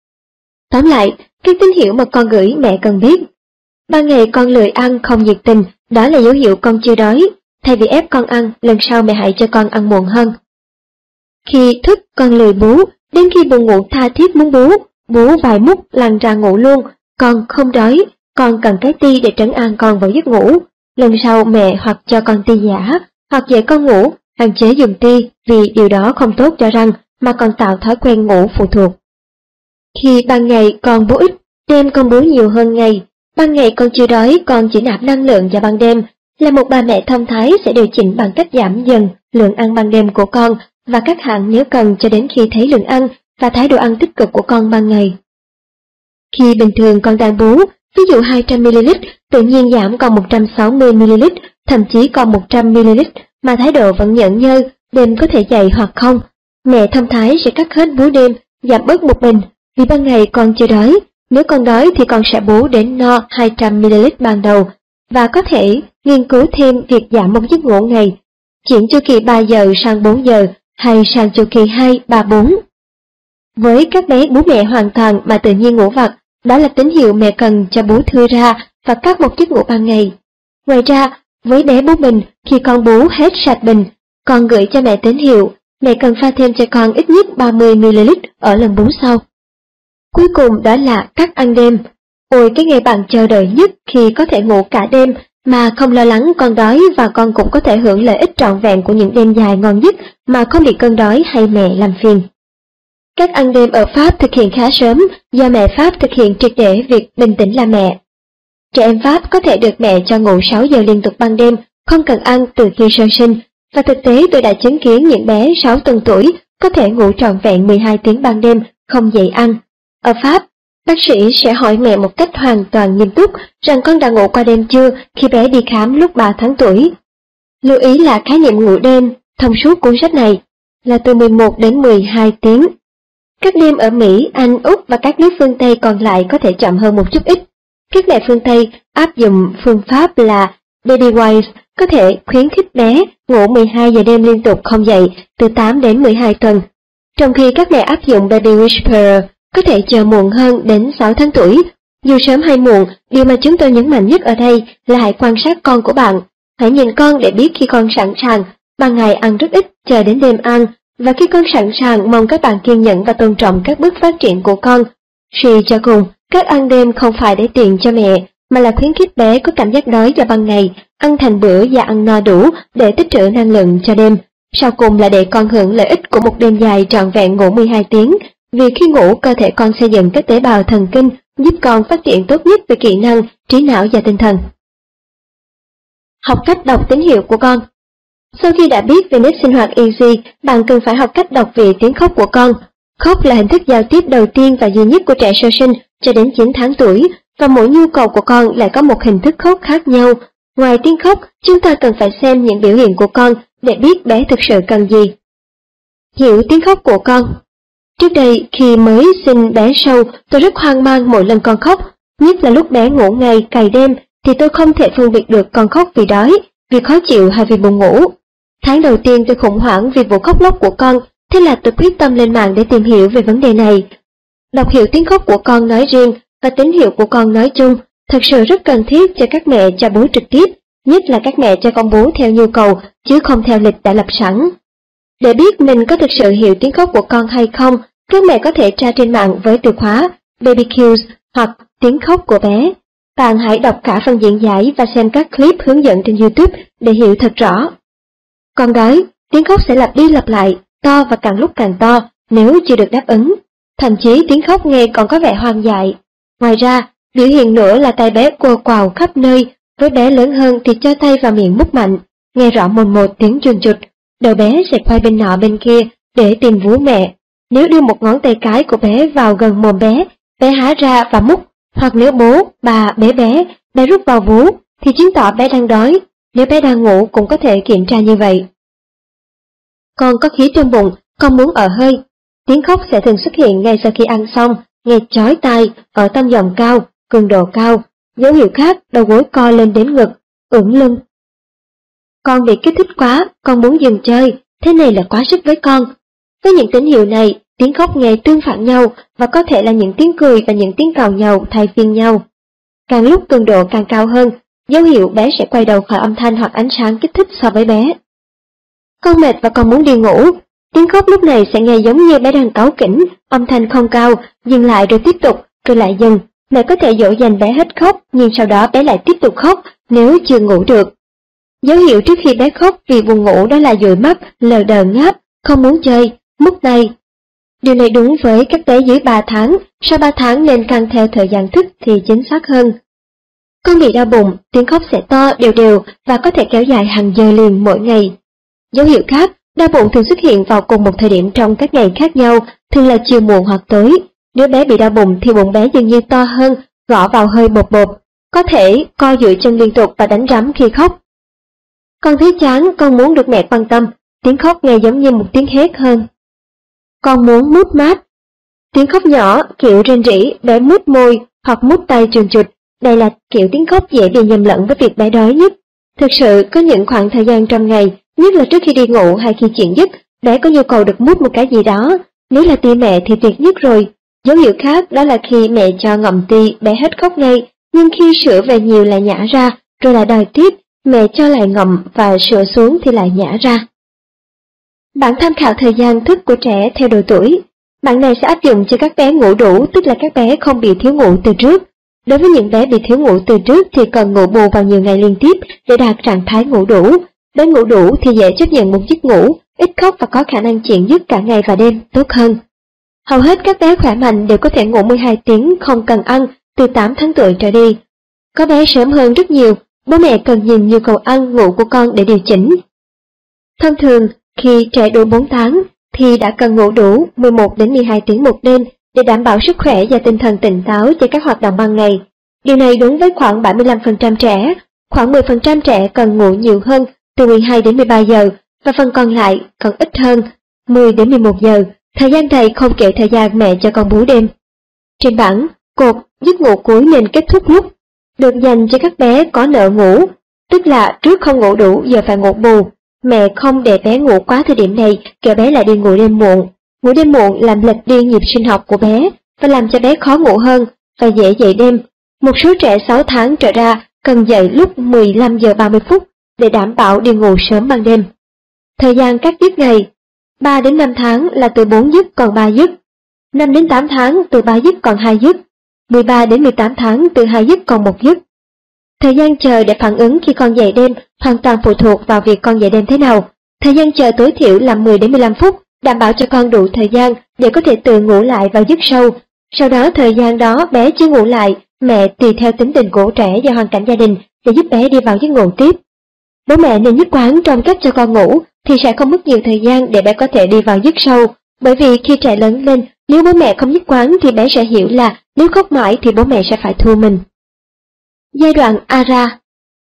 Tóm lại, các tín hiệu mà con gửi mẹ cần biết. Ban ngày con lười ăn không nhiệt tình, đó là dấu hiệu con chưa đói. Thay vì ép con ăn, lần sau mẹ hãy cho con ăn muộn hơn. Khi thức con lười bú, đến khi buồn ngủ tha thiết muốn bú vài mút lăn ra ngủ luôn, con không đói, con cần cái ti để trấn an con vào giấc ngủ. Lần sau mẹ hoặc cho con ti giả, hoặc dạy con ngủ, hạn chế dùng ti vì điều đó không tốt cho răng mà còn tạo thói quen ngủ phụ thuộc. Khi ban ngày con bú ít, đêm con bú nhiều hơn ngày. Ban ngày con chưa đói, con chỉ nạp năng lượng vào ban đêm. Là một bà mẹ thông thái sẽ điều chỉnh bằng cách giảm dần lượng ăn ban đêm của con và cắt hạn nếu cần cho đến khi thấy lượng ăn và thái độ ăn tích cực của con ban ngày. Khi bình thường con đang bú, Ví dụ 200ml tự nhiên giảm còn 160ml, thậm chí còn 100ml, mà thái độ vẫn nhẫn nhơ, đêm có thể dậy hoặc không. Mẹ thông thái sẽ cắt hết bú đêm, giảm bớt một bình, vì ban ngày con chưa đói. Nếu con đói thì con sẽ bú đến no 200ml ban đầu, và có thể nghiên cứu thêm việc giảm một giấc ngủ ngày, chuyển chu kỳ 3 giờ sang 4 giờ, hay sang chu kỳ 2, 3, 4. Với các bé bú mẹ hoàn toàn mà tự nhiên ngủ vặt, đó là tín hiệu mẹ cần cho bú thư ra và cắt một giấc ngủ ban ngày. Ngoài ra, với bé bú bình, khi con bú hết sạch bình, con gửi cho mẹ tín hiệu, mẹ cần pha thêm cho con ít nhất 30ml ở lần bú sau. Cuối cùng đó là cắt ăn đêm. Ôi cái ngày bạn chờ đợi nhất khi có thể ngủ cả đêm mà không lo lắng con đói, và con cũng có thể hưởng lợi ích trọn vẹn của những đêm dài ngon nhất mà không bị cơn đói hay mẹ làm phiền. Cắt ăn đêm ở Pháp thực hiện khá sớm do mẹ Pháp thực hiện triệt để việc bình tĩnh là mẹ. Trẻ em Pháp có thể được mẹ cho ngủ 6 giờ liên tục ban đêm, không cần ăn từ khi sơ sinh, và thực tế tôi đã chứng kiến những bé 6 tuần tuổi có thể ngủ trọn vẹn 12 tiếng ban đêm, không dậy ăn. Ở Pháp, bác sĩ sẽ hỏi mẹ một cách hoàn toàn nghiêm túc rằng con đã ngủ qua đêm chưa khi bé đi khám lúc 3 tháng tuổi. Lưu ý là khái niệm ngủ đêm thông suốt cuốn sách này là từ 11 đến 12 tiếng. Các đêm ở Mỹ, Anh, Úc và các nước phương Tây còn lại có thể chậm hơn một chút ít. Các mẹ phương Tây áp dụng phương pháp là Baby Wise, có thể khuyến khích bé ngủ 12 giờ đêm liên tục không dậy từ 8 đến 12 tuần, trong khi các mẹ áp dụng Baby Whisperer có thể chờ muộn hơn đến 6 tháng tuổi. Dù sớm hay muộn, điều mà chúng tôi nhấn mạnh nhất ở đây là hãy quan sát con của bạn. Hãy nhìn con để biết khi con sẵn sàng. Ban ngày ăn rất ít, chờ đến đêm ăn, và khi con sẵn sàng, mong các bạn kiên nhẫn và tôn trọng các bước phát triển của con. Suy cho cùng, các ăn đêm không phải để tiền cho mẹ, mà là khuyến khích bé có cảm giác đói vào ban ngày, ăn thành bữa và ăn no đủ để tích trữ năng lượng cho đêm. Sau cùng là để con hưởng lợi ích của một đêm dài trọn vẹn ngủ 12 tiếng, vì khi ngủ cơ thể con xây dựng các tế bào thần kinh giúp con phát triển tốt nhất về kỹ năng, trí não và tinh thần. Học cách đọc tín hiệu của con. Sau khi đã biết về nếp sinh hoạt easy, bạn cần phải học cách đọc vị tiếng khóc của con. Khóc là hình thức giao tiếp đầu tiên và duy nhất của trẻ sơ sinh cho đến 9 tháng tuổi, và mỗi nhu cầu của con lại có một hình thức khóc khác nhau. Ngoài tiếng khóc, chúng ta cần phải xem những biểu hiện của con để biết bé thực sự cần gì. Hiểu tiếng khóc của con. Trước đây, khi mới sinh bé sâu, tôi rất hoang mang mỗi lần con khóc, nhất là lúc bé ngủ ngày cày đêm thì tôi không thể phân biệt được con khóc vì đói, vì khó chịu hay vì buồn ngủ. Tháng đầu tiên tôi khủng hoảng vì vụ khóc lóc của con, thế là tôi quyết tâm lên mạng để tìm hiểu về vấn đề này. Đọc hiểu tiếng khóc của con nói riêng và tín hiệu của con nói chung thật sự rất cần thiết cho các mẹ cho bú trực tiếp, nhất là các mẹ cho con bú theo nhu cầu chứ không theo lịch đã lập sẵn. Để biết mình có thực sự hiểu tiếng khóc của con hay không, các mẹ có thể tra trên mạng với từ khóa Baby Cues hoặc tiếng khóc của bé. Bạn hãy đọc cả phần diễn giải và xem các clip hướng dẫn trên YouTube để hiểu thật rõ. Con đói, tiếng khóc sẽ lặp đi lặp lại, to và càng lúc càng to nếu chưa được đáp ứng. Thậm chí tiếng khóc nghe còn có vẻ hoang dại. Ngoài ra, biểu hiện nữa là tay bé quơ quào khắp nơi, với bé lớn hơn thì cho tay vào miệng mút mạnh, nghe rõ mồn một tiếng chuồn chụt. Đầu bé sẽ quay bên nọ bên kia để tìm vú mẹ. Nếu đưa một ngón tay cái của bé vào gần mồm bé, bé há ra và mút, hoặc nếu bố, bà bế bé rút vào vú, thì chứng tỏ bé đang đói. Nếu bé đang ngủ cũng có thể kiểm tra như vậy. Con có khí trong bụng, con muốn ở hơi. Tiếng khóc sẽ thường xuất hiện ngay sau khi ăn xong, nghe chói tai, ở tông giọng cao, cường độ cao. Dấu hiệu khác, đầu gối co lên đến ngực, ưỡn lưng. Con bị kích thích quá, con muốn dừng chơi, thế này là quá sức với con. Với những tín hiệu này, tiếng khóc nghe tương phản nhau và có thể là những tiếng cười và những tiếng cào nhàu thay phiên nhau. Càng lúc cường độ càng cao hơn, dấu hiệu bé sẽ quay đầu khỏi âm thanh hoặc ánh sáng kích thích so với bé. Con mệt và con muốn đi ngủ. Tiếng khóc lúc này sẽ nghe giống như bé đang cáu kỉnh, âm thanh không cao, dừng lại rồi tiếp tục, rồi lại dừng. Mẹ có thể dỗ dành bé hết khóc, nhưng sau đó bé lại tiếp tục khóc nếu chưa ngủ được. Dấu hiệu trước khi bé khóc vì buồn ngủ đó là dụi mắt, lờ đờ ngáp, không muốn chơi, mút tay. Điều này đúng với các bé dưới 3 tháng, sau 3 tháng nên căn theo thời gian thức thì chính xác hơn. Con bị đau bụng, tiếng khóc sẽ to, đều đều và có thể kéo dài hàng giờ liền mỗi ngày. Dấu hiệu khác, đau bụng thường xuất hiện vào cùng một thời điểm trong các ngày khác nhau, thường là chiều muộn hoặc tối. Nếu bé bị đau bụng thì bụng bé dường như to hơn gõ vào hơi bột bột, có thể co duỗi chân liên tục và đánh rắm khi khóc. Con thấy chán, con muốn được mẹ quan tâm, tiếng khóc nghe giống như một tiếng hét hơn. Con muốn mút mát. Tiếng khóc nhỏ, kiểu rên rỉ, bé mút môi hoặc mút tay chuồn chụt, đây là kiểu tiếng khóc dễ bị nhầm lẫn với việc bé đói nhất. Thực sự, có những khoảng thời gian trong ngày, nhất là trước khi đi ngủ hay khi chuyện giấc, bé có nhu cầu được mút một cái gì đó. Nếu là ti mẹ thì tuyệt nhất rồi. Dấu hiệu khác đó là khi mẹ cho ngậm ti, bé hết khóc ngay, nhưng khi sữa về nhiều lại nhả ra, rồi lại đòi tiếp, mẹ cho lại ngậm và sữa xuống thì lại nhả ra. Bạn tham khảo thời gian thức của trẻ theo độ tuổi. Bạn này sẽ áp dụng cho các bé ngủ đủ, tức là các bé không bị thiếu ngủ từ trước. Đối với những bé bị thiếu ngủ từ trước thì cần ngủ bù vào nhiều ngày liên tiếp để đạt trạng thái ngủ đủ. Bé ngủ đủ thì dễ chấp nhận một giấc ngủ, ít khóc và có khả năng chịu giấc cả ngày và đêm tốt hơn. Hầu hết các bé khỏe mạnh đều có thể ngủ 12 tiếng không cần ăn từ 8 tháng tuổi trở đi. Có bé sớm hơn rất nhiều, bố mẹ cần nhìn nhu cầu ăn ngủ của con để điều chỉnh. Thông thường, khi trẻ đủ 4 tháng thì đã cần ngủ đủ 11 đến 12 tiếng một đêm để đảm bảo sức khỏe và tinh thần tỉnh táo cho các hoạt động ban ngày. Điều này đúng với khoảng 75% trẻ, khoảng 10% trẻ cần ngủ nhiều hơn từ 12 đến 13 giờ và phần còn lại còn ít hơn 10 đến 11 giờ. Thời gian này không kể thời gian mẹ cho con bú đêm. Trên bảng, cột giấc ngủ cuối nên kết thúc lúc được dành cho các bé có nợ ngủ, tức là trước không ngủ đủ giờ phải ngủ bù. Mẹ không để bé ngủ quá thời điểm này, kẻo bé lại đi ngủ đêm muộn. Ngủ đêm muộn làm lệch đi nhịp sinh học của bé và làm cho bé khó ngủ hơn và dễ dậy đêm. Một số trẻ 6 tháng trở ra cần dậy lúc 15 giờ 30 phút để đảm bảo đi ngủ sớm ban đêm. Thời gian các giấc ngày 3 đến 5 tháng là từ 4 giấc còn 3 giấc, 5 đến 8 tháng từ 3 giấc còn 2 giấc, 13 đến 18 tháng từ 2 giấc còn 1 giấc. Thời gian chờ để phản ứng khi con dậy đêm hoàn toàn phụ thuộc vào việc con dậy đêm thế nào. Thời gian chờ tối thiểu là 10 đến 15 phút, đảm bảo cho con đủ thời gian để có thể tự ngủ lại vào giấc sâu. Sau đó thời gian đó bé chưa ngủ lại, mẹ tùy theo tính tình của trẻ và hoàn cảnh gia đình để giúp bé đi vào giấc ngủ tiếp. Bố mẹ nên nhất quán trong cách cho con ngủ thì sẽ không mất nhiều thời gian để bé có thể đi vào giấc sâu, bởi vì khi trẻ lớn lên, nếu bố mẹ không nhất quán thì bé sẽ hiểu là nếu khóc mãi thì bố mẹ sẽ phải thua mình. Giai đoạn ARA.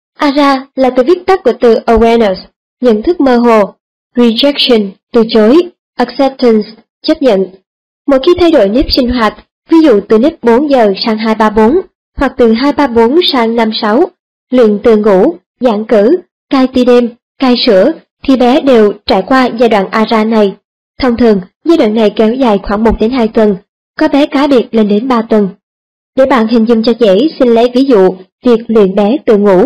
ARA là từ viết tắt của từ awareness, nhận thức mơ hồ, rejection, từ chối, acceptance, chấp nhận. Một khi thay đổi nếp sinh hoạt, ví dụ từ nếp 4 giờ sang 2-3-4, hoặc từ 2-3-4 sang 5-6, luyện từ ngủ, giãn cử, cai ti đêm, cai sữa, thì bé đều trải qua giai đoạn ARA này. Thông thường, giai đoạn này kéo dài khoảng 1 đến 2 tuần, có bé cá biệt lên đến 3 tuần. Để bạn hình dung cho dễ, xin lấy ví dụ việc luyện bé tự ngủ.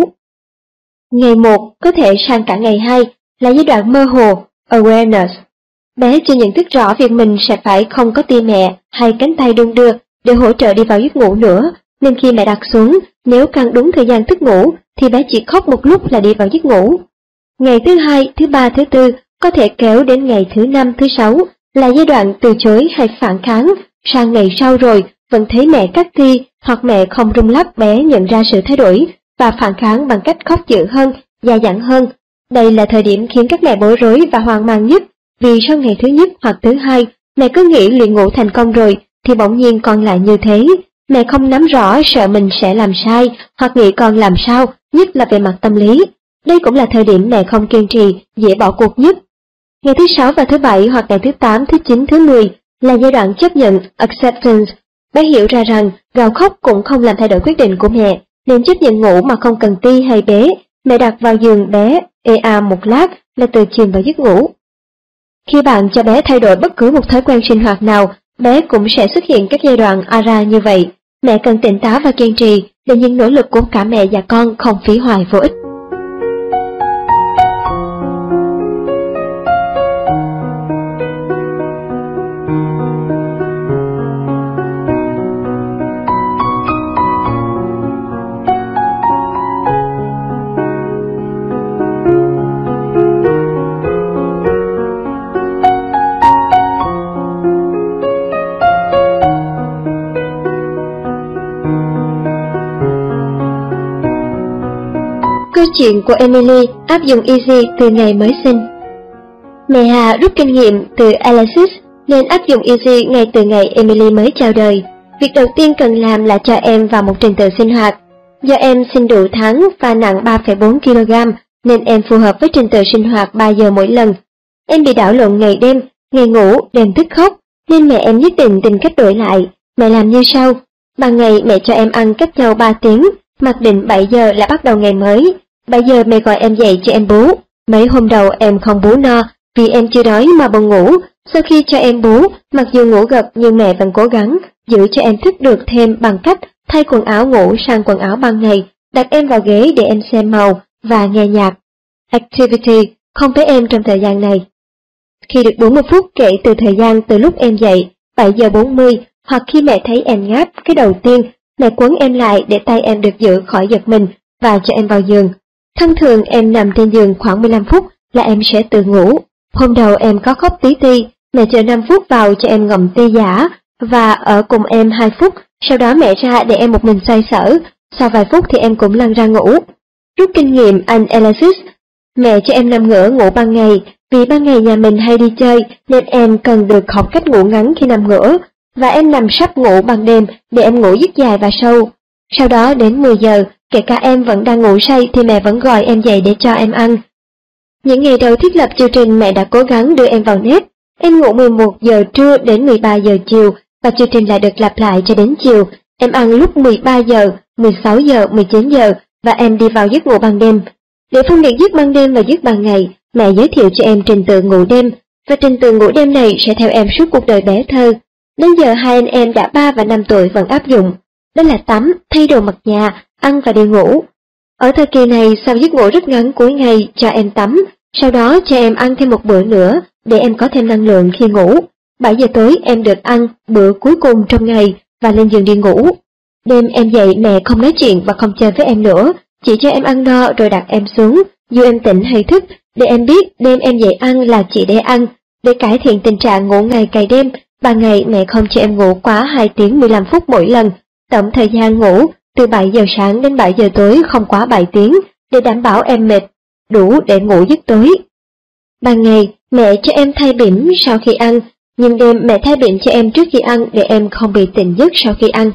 Ngày 1 có thể sang cả ngày 2 là giai đoạn mơ hồ, awareness. Bé chưa nhận thức rõ việc mình sẽ phải không có ti mẹ hay cánh tay đung đưa để hỗ trợ đi vào giấc ngủ nữa, nên khi mẹ đặt xuống, nếu căn đúng thời gian thức ngủ thì bé chỉ khóc một lúc là đi vào giấc ngủ. Ngày thứ 2, thứ 3, thứ 4 có thể kéo đến ngày thứ 5, thứ 6 là giai đoạn từ chối hay phản kháng, sang ngày sau rồi vẫn thấy mẹ cắt ti hoặc mẹ không rung lắc, bé nhận ra sự thay đổi và phản kháng bằng cách khóc dữ hơn, dai dẳng hơn. Đây là thời điểm khiến các mẹ bối rối và hoang mang nhất, vì sau ngày thứ nhất hoặc thứ 2, mẹ cứ nghĩ luyện ngủ thành công rồi thì bỗng nhiên con lại như thế. Mẹ không nắm rõ, sợ mình sẽ làm sai hoặc nghĩ con làm sao, nhất là về mặt tâm lý. Đây cũng là thời điểm mẹ không kiên trì, dễ bỏ cuộc nhất. Ngày thứ 6 và thứ 7 hoặc ngày thứ 8, thứ 9, thứ 10 là giai đoạn chấp nhận, acceptance. Bé hiểu ra rằng gào khóc cũng không làm thay đổi quyết định của mẹ, nên chấp nhận ngủ mà không cần ti hay bế. Mẹ đặt vào giường bé, ea một lát là tự chìm vào giấc ngủ. Khi bạn cho bé thay đổi bất cứ một thói quen sinh hoạt nào, bé cũng sẽ xuất hiện các giai đoạn ARA như vậy. Mẹ cần tỉnh táo và kiên trì để những nỗ lực của cả mẹ và con không phí hoài vô ích. Câu chuyện của Emily áp dụng Easy từ ngày mới sinh. Mẹ Hà rút kinh nghiệm từ Alexis nên áp dụng Easy ngay từ ngày Emily mới chào đời. Việc đầu tiên cần làm là cho em vào một trình tự sinh hoạt. Do em sinh đủ tháng và nặng 3,4 kg nên em phù hợp với trình tự sinh hoạt 3 giờ mỗi lần. Em bị đảo lộn ngày đêm, ngày ngủ, đêm thức khóc, nên mẹ em nhất định tìm cách đổi lại. Mẹ làm như sau: ban ngày mẹ cho em ăn cách nhau 3 tiếng, mặc định 7 giờ là bắt đầu ngày mới. 7 giờ mẹ gọi em dậy cho em bú. Mấy hôm đầu em không bú no vì em chưa đói mà buồn ngủ. Sau khi cho em bú, mặc dù ngủ gật nhưng mẹ vẫn cố gắng giữ cho em thức được thêm bằng cách thay quần áo ngủ sang quần áo ban ngày, đặt em vào ghế để em xem màu và nghe nhạc. Activity không với em trong thời gian này. Khi được 40 phút kể từ thời gian từ lúc em dậy, 7 giờ 40, hoặc khi mẹ thấy em ngáp cái đầu tiên, mẹ quấn em lại để tay em được giữ khỏi giật mình và cho em vào giường. Thông thường em nằm trên giường khoảng 15 phút là em sẽ tự ngủ. Hôm đầu em có khóc tí ti, mẹ chờ 5 phút vào cho em ngậm ti giả và ở cùng em 2 phút, sau đó mẹ ra để em một mình xoay sở. Sau vài phút thì em cũng lăn ra ngủ. Rút kinh nghiệm anh Alexis, mẹ cho em nằm ngửa ngủ ban ngày, vì ban ngày nhà mình hay đi chơi nên em cần được học cách ngủ ngắn khi nằm ngửa, và em nằm sắp ngủ ban đêm để em ngủ giấc dài và sâu. Sau đó đến 10 giờ, kể cả em vẫn đang ngủ say thì mẹ vẫn gọi em dậy để cho em ăn. Những ngày đầu thiết lập chương trình mẹ đã cố gắng đưa em vào nếp. Em ngủ 11 giờ trưa đến 13 giờ chiều và chương trình lại được lặp lại cho đến chiều. Em ăn lúc 13 giờ, 16 giờ, 19 giờ và em đi vào giấc ngủ ban đêm. Để phân biệt giấc ban đêm và giấc ban ngày, mẹ giới thiệu cho em trình tự ngủ đêm, và trình tự ngủ đêm này sẽ theo em suốt cuộc đời bé thơ. Đến giờ hai anh em đã 3 và 5 tuổi vẫn áp dụng. Đó là tắm, thay đồ mặc nhà, ăn và đi ngủ. Ở thời kỳ này, sau giấc ngủ rất ngắn cuối ngày cho em tắm, sau đó cho em ăn thêm một bữa nữa để em có thêm năng lượng khi ngủ. 7 giờ tối em được ăn bữa cuối cùng trong ngày và lên giường đi ngủ. Đêm em dậy mẹ không nói chuyện và không chơi với em nữa, chỉ cho em ăn no rồi đặt em xuống, dù em tỉnh hay thức, để em biết đêm em dậy ăn là chỉ để ăn. Để cải thiện tình trạng ngủ ngày cày đêm, ban ngày mẹ không cho em ngủ quá 2 tiếng 15 phút mỗi lần. Tổng thời gian ngủ từ 7 giờ sáng đến 7 giờ tối không quá 7 tiếng, để đảm bảo em mệt đủ để ngủ giấc tối. Ban ngày, mẹ cho em thay bỉm sau khi ăn, nhưng đêm mẹ thay bỉm cho em trước khi ăn để em không bị tỉnh giấc sau khi ăn.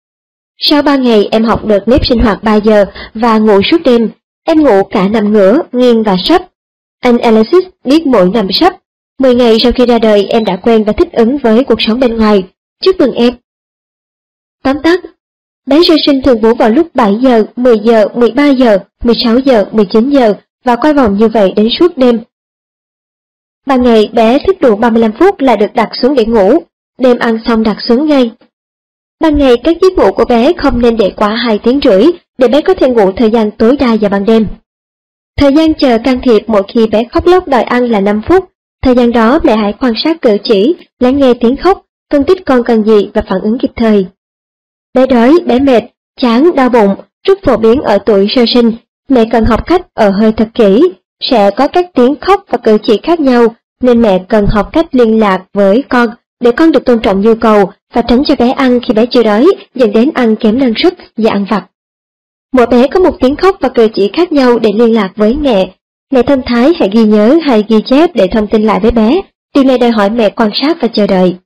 Sau 3 ngày em học được nếp sinh hoạt 3 giờ và ngủ suốt đêm. Em ngủ cả nằm ngửa, nghiêng và sấp. Anh Alexis biết mỗi nằm sấp. 10 ngày sau khi ra đời em đã quen và thích ứng với cuộc sống bên ngoài. Chúc mừng em. Tóm tắt, bé sơ sinh thường ngủ vào lúc 7 giờ, 10 giờ, 13 giờ, 16 giờ, 19 giờ và quay vòng như vậy đến suốt đêm. Ban ngày bé thức đủ 35 phút là được đặt xuống để ngủ, đêm ăn xong đặt xuống ngay. Ban ngày các giấc ngủ của bé không nên để quá 2 tiếng rưỡi để bé có thể ngủ thời gian tối đa vào ban đêm. Thời gian chờ can thiệp mỗi khi bé khóc lóc đòi ăn là 5 phút. Thời gian đó mẹ hãy quan sát cử chỉ, lắng nghe tiếng khóc, phân tích con cần gì và phản ứng kịp thời. Bé đói, bé mệt, chán, đau bụng rất phổ biến ở tuổi sơ sinh. Mẹ cần học cách ở hơi thật kỹ. Sẽ có các tiếng khóc và cử chỉ khác nhau nên mẹ cần học cách liên lạc với con để con được tôn trọng nhu cầu và tránh cho bé ăn khi bé chưa đói, dẫn đến ăn kém năng suất và ăn vặt. Mỗi bé có một tiếng khóc và cử chỉ khác nhau để liên lạc với mẹ. Mẹ thông thái hãy ghi nhớ hay ghi chép để thông tin lại với bé. Điều này đòi hỏi mẹ quan sát và chờ đợi.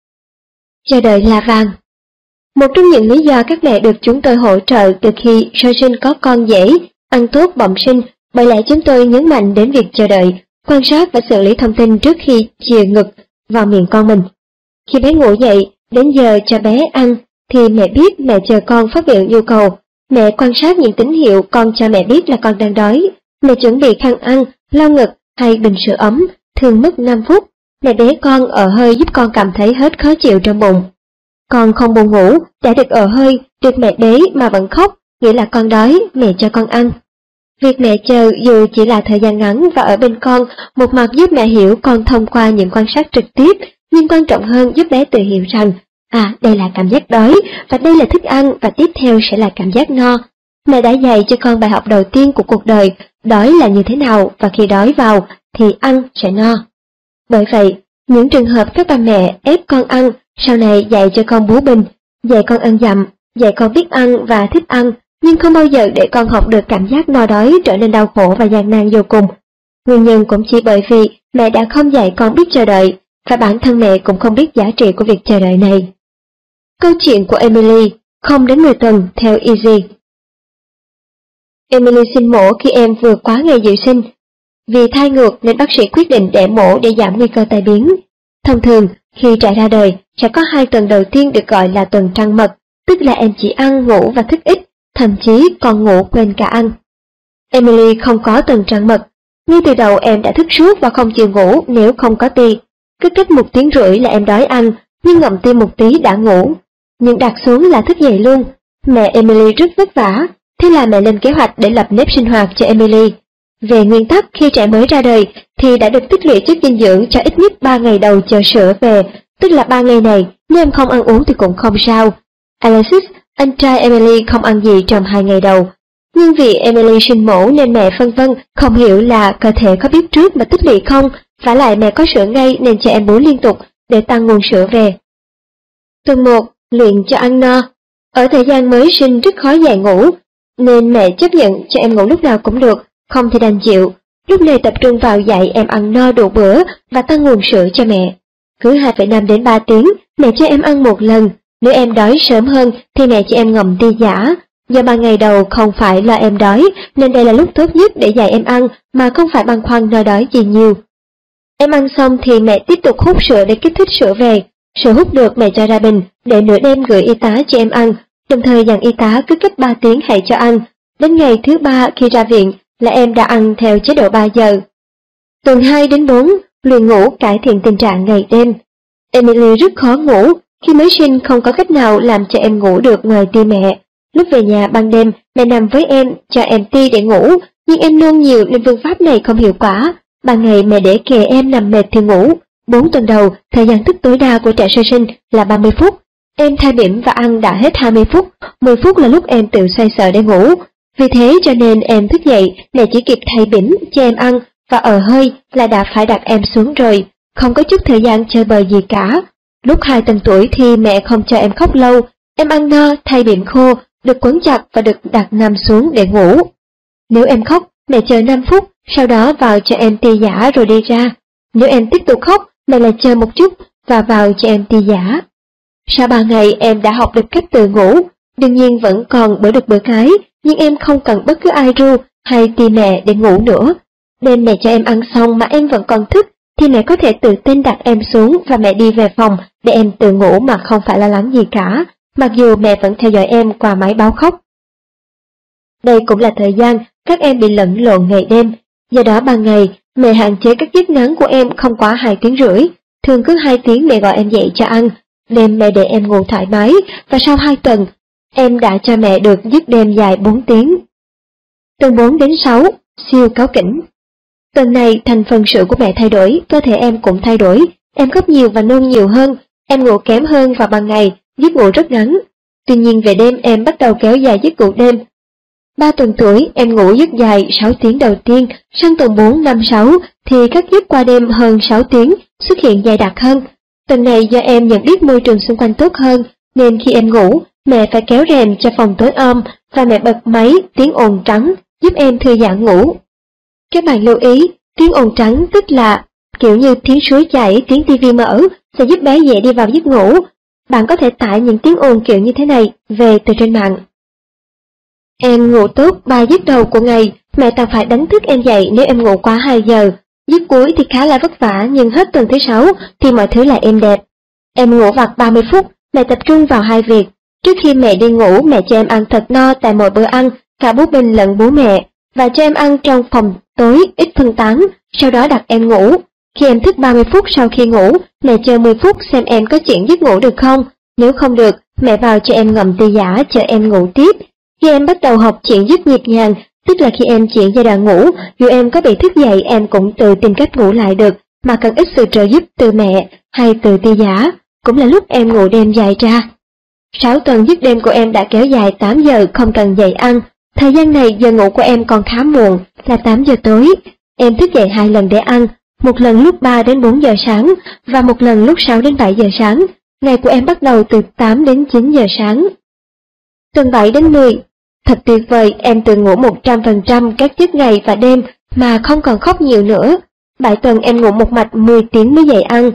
Chờ đợi là vàng. Một trong những lý do các mẹ được chúng tôi hỗ trợ từ khi sơ sinh có con dễ, ăn tốt bẩm sinh, bởi lẽ chúng tôi nhấn mạnh đến việc chờ đợi, quan sát và xử lý thông tin trước khi chìa ngực vào miệng con mình. Khi bé ngủ dậy, đến giờ cho bé ăn, thì mẹ biết mẹ chờ con phát biểu nhu cầu. Mẹ quan sát những tín hiệu con cho mẹ biết là con đang đói. Mẹ chuẩn bị khăn ăn, lau ngực hay bình sữa ấm, thường mất 5 phút. Mẹ bế con ở hơi giúp con cảm thấy hết khó chịu trong bụng. Con không buồn ngủ, đã được ở hơi, được mẹ bế mà vẫn khóc, nghĩa là con đói, mẹ cho con ăn. Việc mẹ chờ dù chỉ là thời gian ngắn và ở bên con, một mặt giúp mẹ hiểu con thông qua những quan sát trực tiếp, nhưng quan trọng hơn giúp bé tự hiểu rằng, đây là cảm giác đói, và đây là thức ăn, và tiếp theo sẽ là cảm giác no. Mẹ đã dạy cho con bài học đầu tiên của cuộc đời, đói là như thế nào, và khi đói vào, thì ăn sẽ no. Bởi vậy, những trường hợp các bà mẹ ép con ăn, sau này dạy cho con bú bình, dạy con ăn dặm, dạy con biết ăn và thích ăn, nhưng không bao giờ để con học được cảm giác no đói trở nên đau khổ và gian nan vô cùng. Nguyên nhân cũng chỉ bởi vì mẹ đã không dạy con biết chờ đợi, và bản thân mẹ cũng không biết giá trị của việc chờ đợi này. Câu chuyện của Emily, không đến 10 tuần theo Easy. Emily sinh mổ khi em vừa quá ngày dự sinh. Vì thai ngược nên bác sĩ quyết định đẻ mổ để giảm nguy cơ tai biến. Thông thường, khi trẻ ra đời, sẽ có 2 tuần đầu tiên được gọi là tuần trăng mật, tức là em chỉ ăn, ngủ và thức ít, thậm chí còn ngủ quên cả ăn. Emily không có tuần trăng mật. Ngay từ đầu em đã thức suốt và không chịu ngủ nếu không có ti. Cứ cách 1 tiếng rưỡi là em đói ăn, nhưng ngậm ti một tí đã ngủ. Nhưng đặt xuống là thức dậy luôn. Mẹ Emily rất vất vả, thế là mẹ lên kế hoạch để lập nếp sinh hoạt cho Emily. Về nguyên tắc, khi trẻ mới ra đời thì đã được tích lũy chất dinh dưỡng cho ít nhất 3 ngày đầu chờ sữa về, tức là 3 ngày này nếu em không ăn uống thì cũng không sao. Alexis, anh trai Emily, không ăn gì trong 2 ngày đầu. Nhưng vì Emily sinh mổ nên mẹ phân vân, không hiểu là cơ thể có biết trước mà tích lũy không, vả lại mẹ có sữa ngay nên cho em bú liên tục để tăng nguồn sữa về. Tuần 1, luyện cho ăn no. Ở thời gian mới sinh rất khó dậy ngủ, nên mẹ chấp nhận cho em ngủ lúc nào cũng được, không thì đành chịu. Lúc này tập trung vào dạy em ăn no đủ bữa và tăng nguồn sữa cho mẹ. Cứ 2,5 đến 3 tiếng, mẹ cho em ăn 1 lần. Nếu em đói sớm hơn thì mẹ cho em ngậm ti giả. Do 3 ngày đầu không phải là em đói, nên đây là lúc tốt nhất để dạy em ăn mà không phải băn khoăn no đói gì nhiều. Em ăn xong thì mẹ tiếp tục hút sữa để kích thích sữa về. Sữa hút được mẹ cho ra bình, để nửa đêm gửi y tá cho em ăn, đồng thời dặn y tá cứ cách 3 tiếng hãy cho ăn. Đến ngày thứ 3 khi ra viện là em đã ăn theo chế độ 3 giờ. Tuần 2 đến 4, luyện ngủ cải thiện tình trạng ngày đêm. Emily rất khó ngủ, khi mới sinh không có cách nào làm cho em ngủ được ngoài ti mẹ. Lúc về nhà ban đêm, mẹ nằm với em, cho em ti để ngủ, nhưng em nôn nhiều nên phương pháp này không hiệu quả. Ban ngày mẹ để kề em nằm mệt thì ngủ. 4 tuần đầu, thời gian thức tối đa của trẻ sơ sinh là 30 phút. Em thay bỉm và ăn đã hết 20 phút, 10 phút là lúc em tự xoay sở để ngủ. Vì thế cho nên em thức dậy, mẹ chỉ kịp thay bỉm cho em ăn và hơi là đã phải đặt em xuống rồi, không có chút thời gian chơi bời gì cả. Lúc 2 tuần tuổi thì mẹ không cho em khóc lâu, em ăn no, thay bỉm khô, được quấn chặt và được đặt nằm xuống để ngủ. Nếu em khóc, mẹ chờ 5 phút, sau đó vào cho em ti giả rồi đi ra. Nếu em tiếp tục khóc, mẹ lại chờ một chút và vào cho em ti giả. Sau 3 ngày em đã học được cách tự ngủ, đương nhiên vẫn còn bữa được bữa cái, nhưng em không cần bất cứ ai ru hay ti mẹ để ngủ nữa. Đêm mẹ cho em ăn xong mà em vẫn còn thức, thì mẹ có thể tự tin đặt em xuống và mẹ đi về phòng để em tự ngủ mà không phải lo lắng gì cả, mặc dù mẹ vẫn theo dõi em qua máy báo khóc. Đây cũng là thời gian các em bị lẫn lộn ngày đêm, do đó ban ngày mẹ hạn chế các giấc ngắn của em không quá 2 tiếng rưỡi, thường cứ 2 tiếng mẹ gọi em dậy cho ăn, đêm mẹ để em ngủ thoải mái và sau 2 tuần, em đã cho mẹ được giấc đêm dài 4 tiếng. Tuần 4 đến 6, siêu cáu kỉnh. Tuần này thành phần sữa của mẹ thay đổi, cơ thể em cũng thay đổi, em khóc nhiều và nôn nhiều hơn, em ngủ kém hơn và ban ngày, giấc ngủ rất ngắn. Tuy nhiên về đêm em bắt đầu kéo dài giấc ngủ đêm. 3 tuần tuổi em ngủ giấc dài 6 tiếng đầu tiên, sang tuần 4, 5, 6 thì các giấc qua đêm hơn 6 tiếng xuất hiện dày đặc hơn. Tuần này do em nhận biết môi trường xung quanh tốt hơn, nên khi em ngủ, mẹ phải kéo rèm cho phòng tối om và mẹ bật máy tiếng ồn trắng giúp em thư giãn ngủ. Các bạn lưu ý, tiếng ồn trắng tức là kiểu như tiếng suối chảy, tiếng tivi mở sẽ giúp bé dễ đi vào giấc ngủ. Bạn có thể tải những tiếng ồn kiểu như thế này về từ trên mạng. Em ngủ tốt 3 giấc đầu của ngày, mẹ ta phải đánh thức em dậy nếu em ngủ quá 2 giờ. Giấc cuối thì khá là vất vả nhưng hết tuần thứ 6 thì mọi thứ lại êm đẹp. Em ngủ vặt 30 phút, mẹ tập trung vào 2 việc. Trước khi mẹ đi ngủ, mẹ cho em ăn thật no tại mỗi bữa ăn, cả bú bình lẫn bú mẹ, và cho em ăn trong phòng tối ít phân tán, sau đó đặt em ngủ. Khi em thức 30 phút sau khi ngủ, mẹ chờ 10 phút xem em có chuyển giấc ngủ được không. Nếu không được, mẹ vào cho em ngậm ti giả chờ em ngủ tiếp. Khi em bắt đầu học chuyển giấc nhịp nhàng, tức là khi em chuyển giai đoạn ngủ, dù em có bị thức dậy em cũng tự tìm cách ngủ lại được, mà cần ít sự trợ giúp từ mẹ hay từ ti giả, cũng là lúc em ngủ đêm dài ra. 6 tuần giấc đêm của em đã kéo dài 8 giờ không cần dậy ăn. Thời gian này giờ ngủ của em còn khá muộn, là 8 giờ tối. Em thức dậy 2 lần để ăn, một lần lúc 3 đến 4 giờ sáng và một lần lúc 6 đến 7 giờ sáng. Ngày của em bắt đầu từ 8 đến 9 giờ sáng. Tuần 7 đến 10. Thật tuyệt vời, em tự ngủ 100% các giấc ngày và đêm mà không còn khóc nhiều nữa. 7 tuần em ngủ một mạch 10 tiếng mới dậy ăn.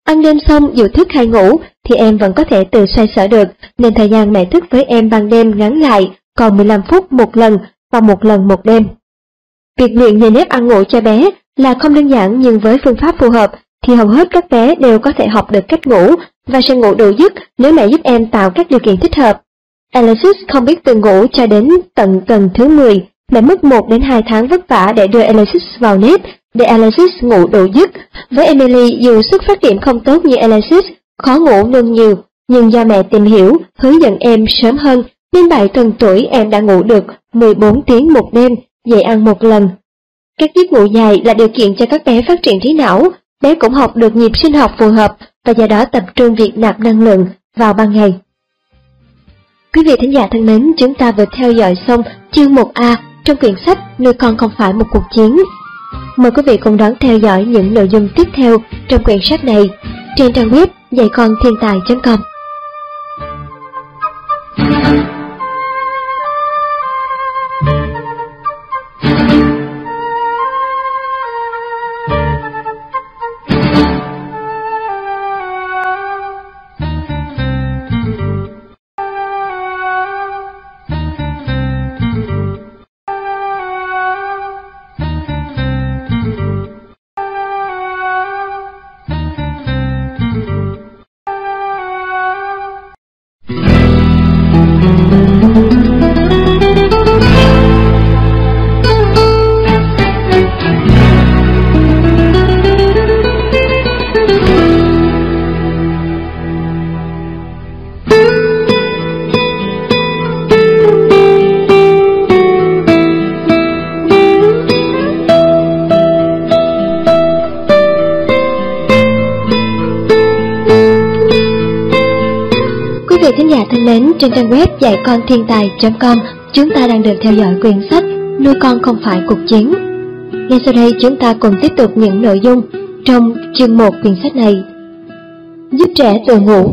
Ăn đêm xong dù thức hay ngủ thì em vẫn có thể tự xoay sở được, nên thời gian mẹ thức với em ban đêm ngắn lại còn 15 phút một lần và một lần một đêm. Việc luyện nền nếp ăn ngủ cho bé là không đơn giản, nhưng với phương pháp phù hợp thì hầu hết các bé đều có thể học được cách ngủ và sẽ ngủ đủ giấc nếu mẹ giúp em tạo các điều kiện thích hợp. Alexis không biết từ ngủ cho đến tận tuần thứ 10, mẹ mất 1 đến 2 tháng vất vả để đưa Alexis vào nếp, để Alexis ngủ đủ giấc. Với Emily, dù sức phát triển không tốt như Alexis, khó ngủ nôn nhiều, nhưng do mẹ tìm hiểu, hướng dẫn em sớm hơn, nên 7 tuần tuổi em đã ngủ được 14 tiếng một đêm, dậy ăn một lần. Các giấc ngủ dài là điều kiện cho các bé phát triển trí não, bé cũng học được nhịp sinh học phù hợp và do đó tập trung việc nạp năng lượng vào ban ngày. Quý vị thính giả thân mến, chúng ta vừa theo dõi xong chương 1A trong quyển sách Nuôi con không phải một cuộc chiến. Mời quý vị cùng đón theo dõi những nội dung tiếp theo trong quyển sách này trên trang web dạy-con-thiên-tài.com. Thính giả thân mến, trên trang web dạy-con-thiên-tài.com, chúng ta đang được theo dõi quyển sách Nuôi con không phải cuộc chiến. Ngay sau đây chúng ta cùng tiếp tục những nội dung trong chương 1 quyển sách này. Giúp trẻ tự ngủ.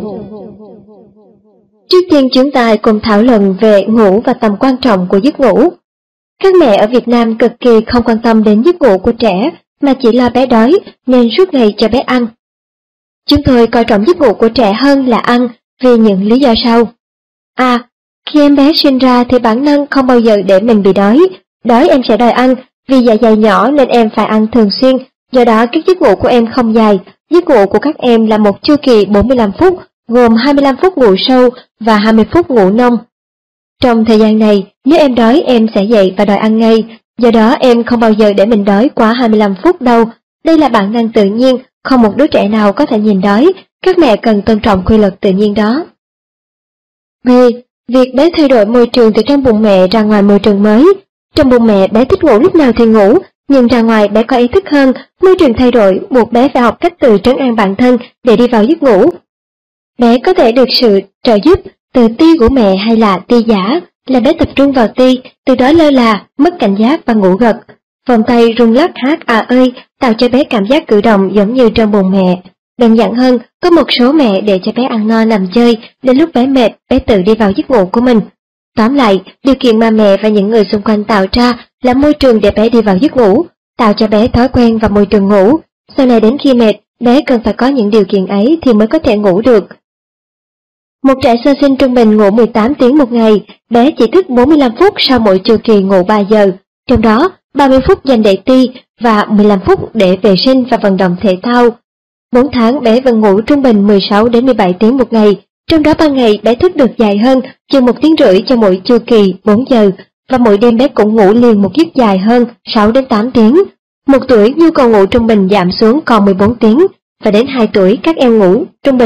Trước tiên chúng ta cùng thảo luận về ngủ và tầm quan trọng của giấc ngủ. Các mẹ ở Việt Nam cực kỳ không quan tâm đến giấc ngủ của trẻ, mà chỉ lo bé đói nên suốt ngày cho bé ăn. Chúng tôi coi trọng giấc ngủ của trẻ hơn là ăn, vì những lý do sau. Khi em bé sinh ra thì bản năng không bao giờ để mình bị đói. Đói em sẽ đòi ăn, vì dạ dày nhỏ nên em phải ăn thường xuyên, do đó các giấc ngủ của em không dài. Giấc ngủ của các em là một chu kỳ 45 phút, gồm 25 phút ngủ sâu và 20 phút ngủ nông. Trong thời gian này, nếu em đói em sẽ dậy và đòi ăn ngay, do đó em không bao giờ để mình đói quá 25 phút đâu. Đây là bản năng tự nhiên, không một đứa trẻ nào có thể nhìn đói. Các mẹ cần tôn trọng quy luật tự nhiên đó. B. Việc bé thay đổi môi trường từ trong bụng mẹ ra ngoài môi trường mới. Trong bụng mẹ bé thích ngủ lúc nào thì ngủ, nhưng ra ngoài bé có ý thức hơn, môi trường thay đổi buộc bé phải học cách tự trấn an bản thân để đi vào giấc ngủ. Bé có thể được sự trợ giúp từ ti của mẹ hay là ti giả, là bé tập trung vào ti, từ đó lơ là, mất cảnh giác và ngủ gật. Vòng tay rung lắc hát à ơi tạo cho bé cảm giác cử động giống như trong bụng mẹ. Đơn giản hơn, có một số mẹ để cho bé ăn no nằm chơi, đến lúc bé mệt, bé tự đi vào giấc ngủ của mình. Tóm lại, điều kiện mà mẹ và những người xung quanh tạo ra là môi trường để bé đi vào giấc ngủ, tạo cho bé thói quen vào môi trường ngủ. Sau này đến khi mệt, bé cần phải có những điều kiện ấy thì mới có thể ngủ được. Một trẻ sơ sinh trung bình ngủ 18 tiếng một ngày, bé chỉ thức 45 phút sau mỗi chu kỳ ngủ 3 giờ, trong đó 30 phút dành để ti và 15 phút để vệ sinh và vận động thể thao. 4 tháng bé vẫn ngủ trung bình 16 đến 17 tiếng một ngày, trong đó ban ngày bé thức được dài hơn, chừng 1 tiếng rưỡi cho mỗi chu kỳ 4 giờ, và mỗi đêm bé cũng ngủ liền một giấc dài hơn 6 đến 8 tiếng. 1 tuổi nhu cầu ngủ trung bình giảm xuống còn 14 tiếng, và đến 2 tuổi các em ngủ trung bình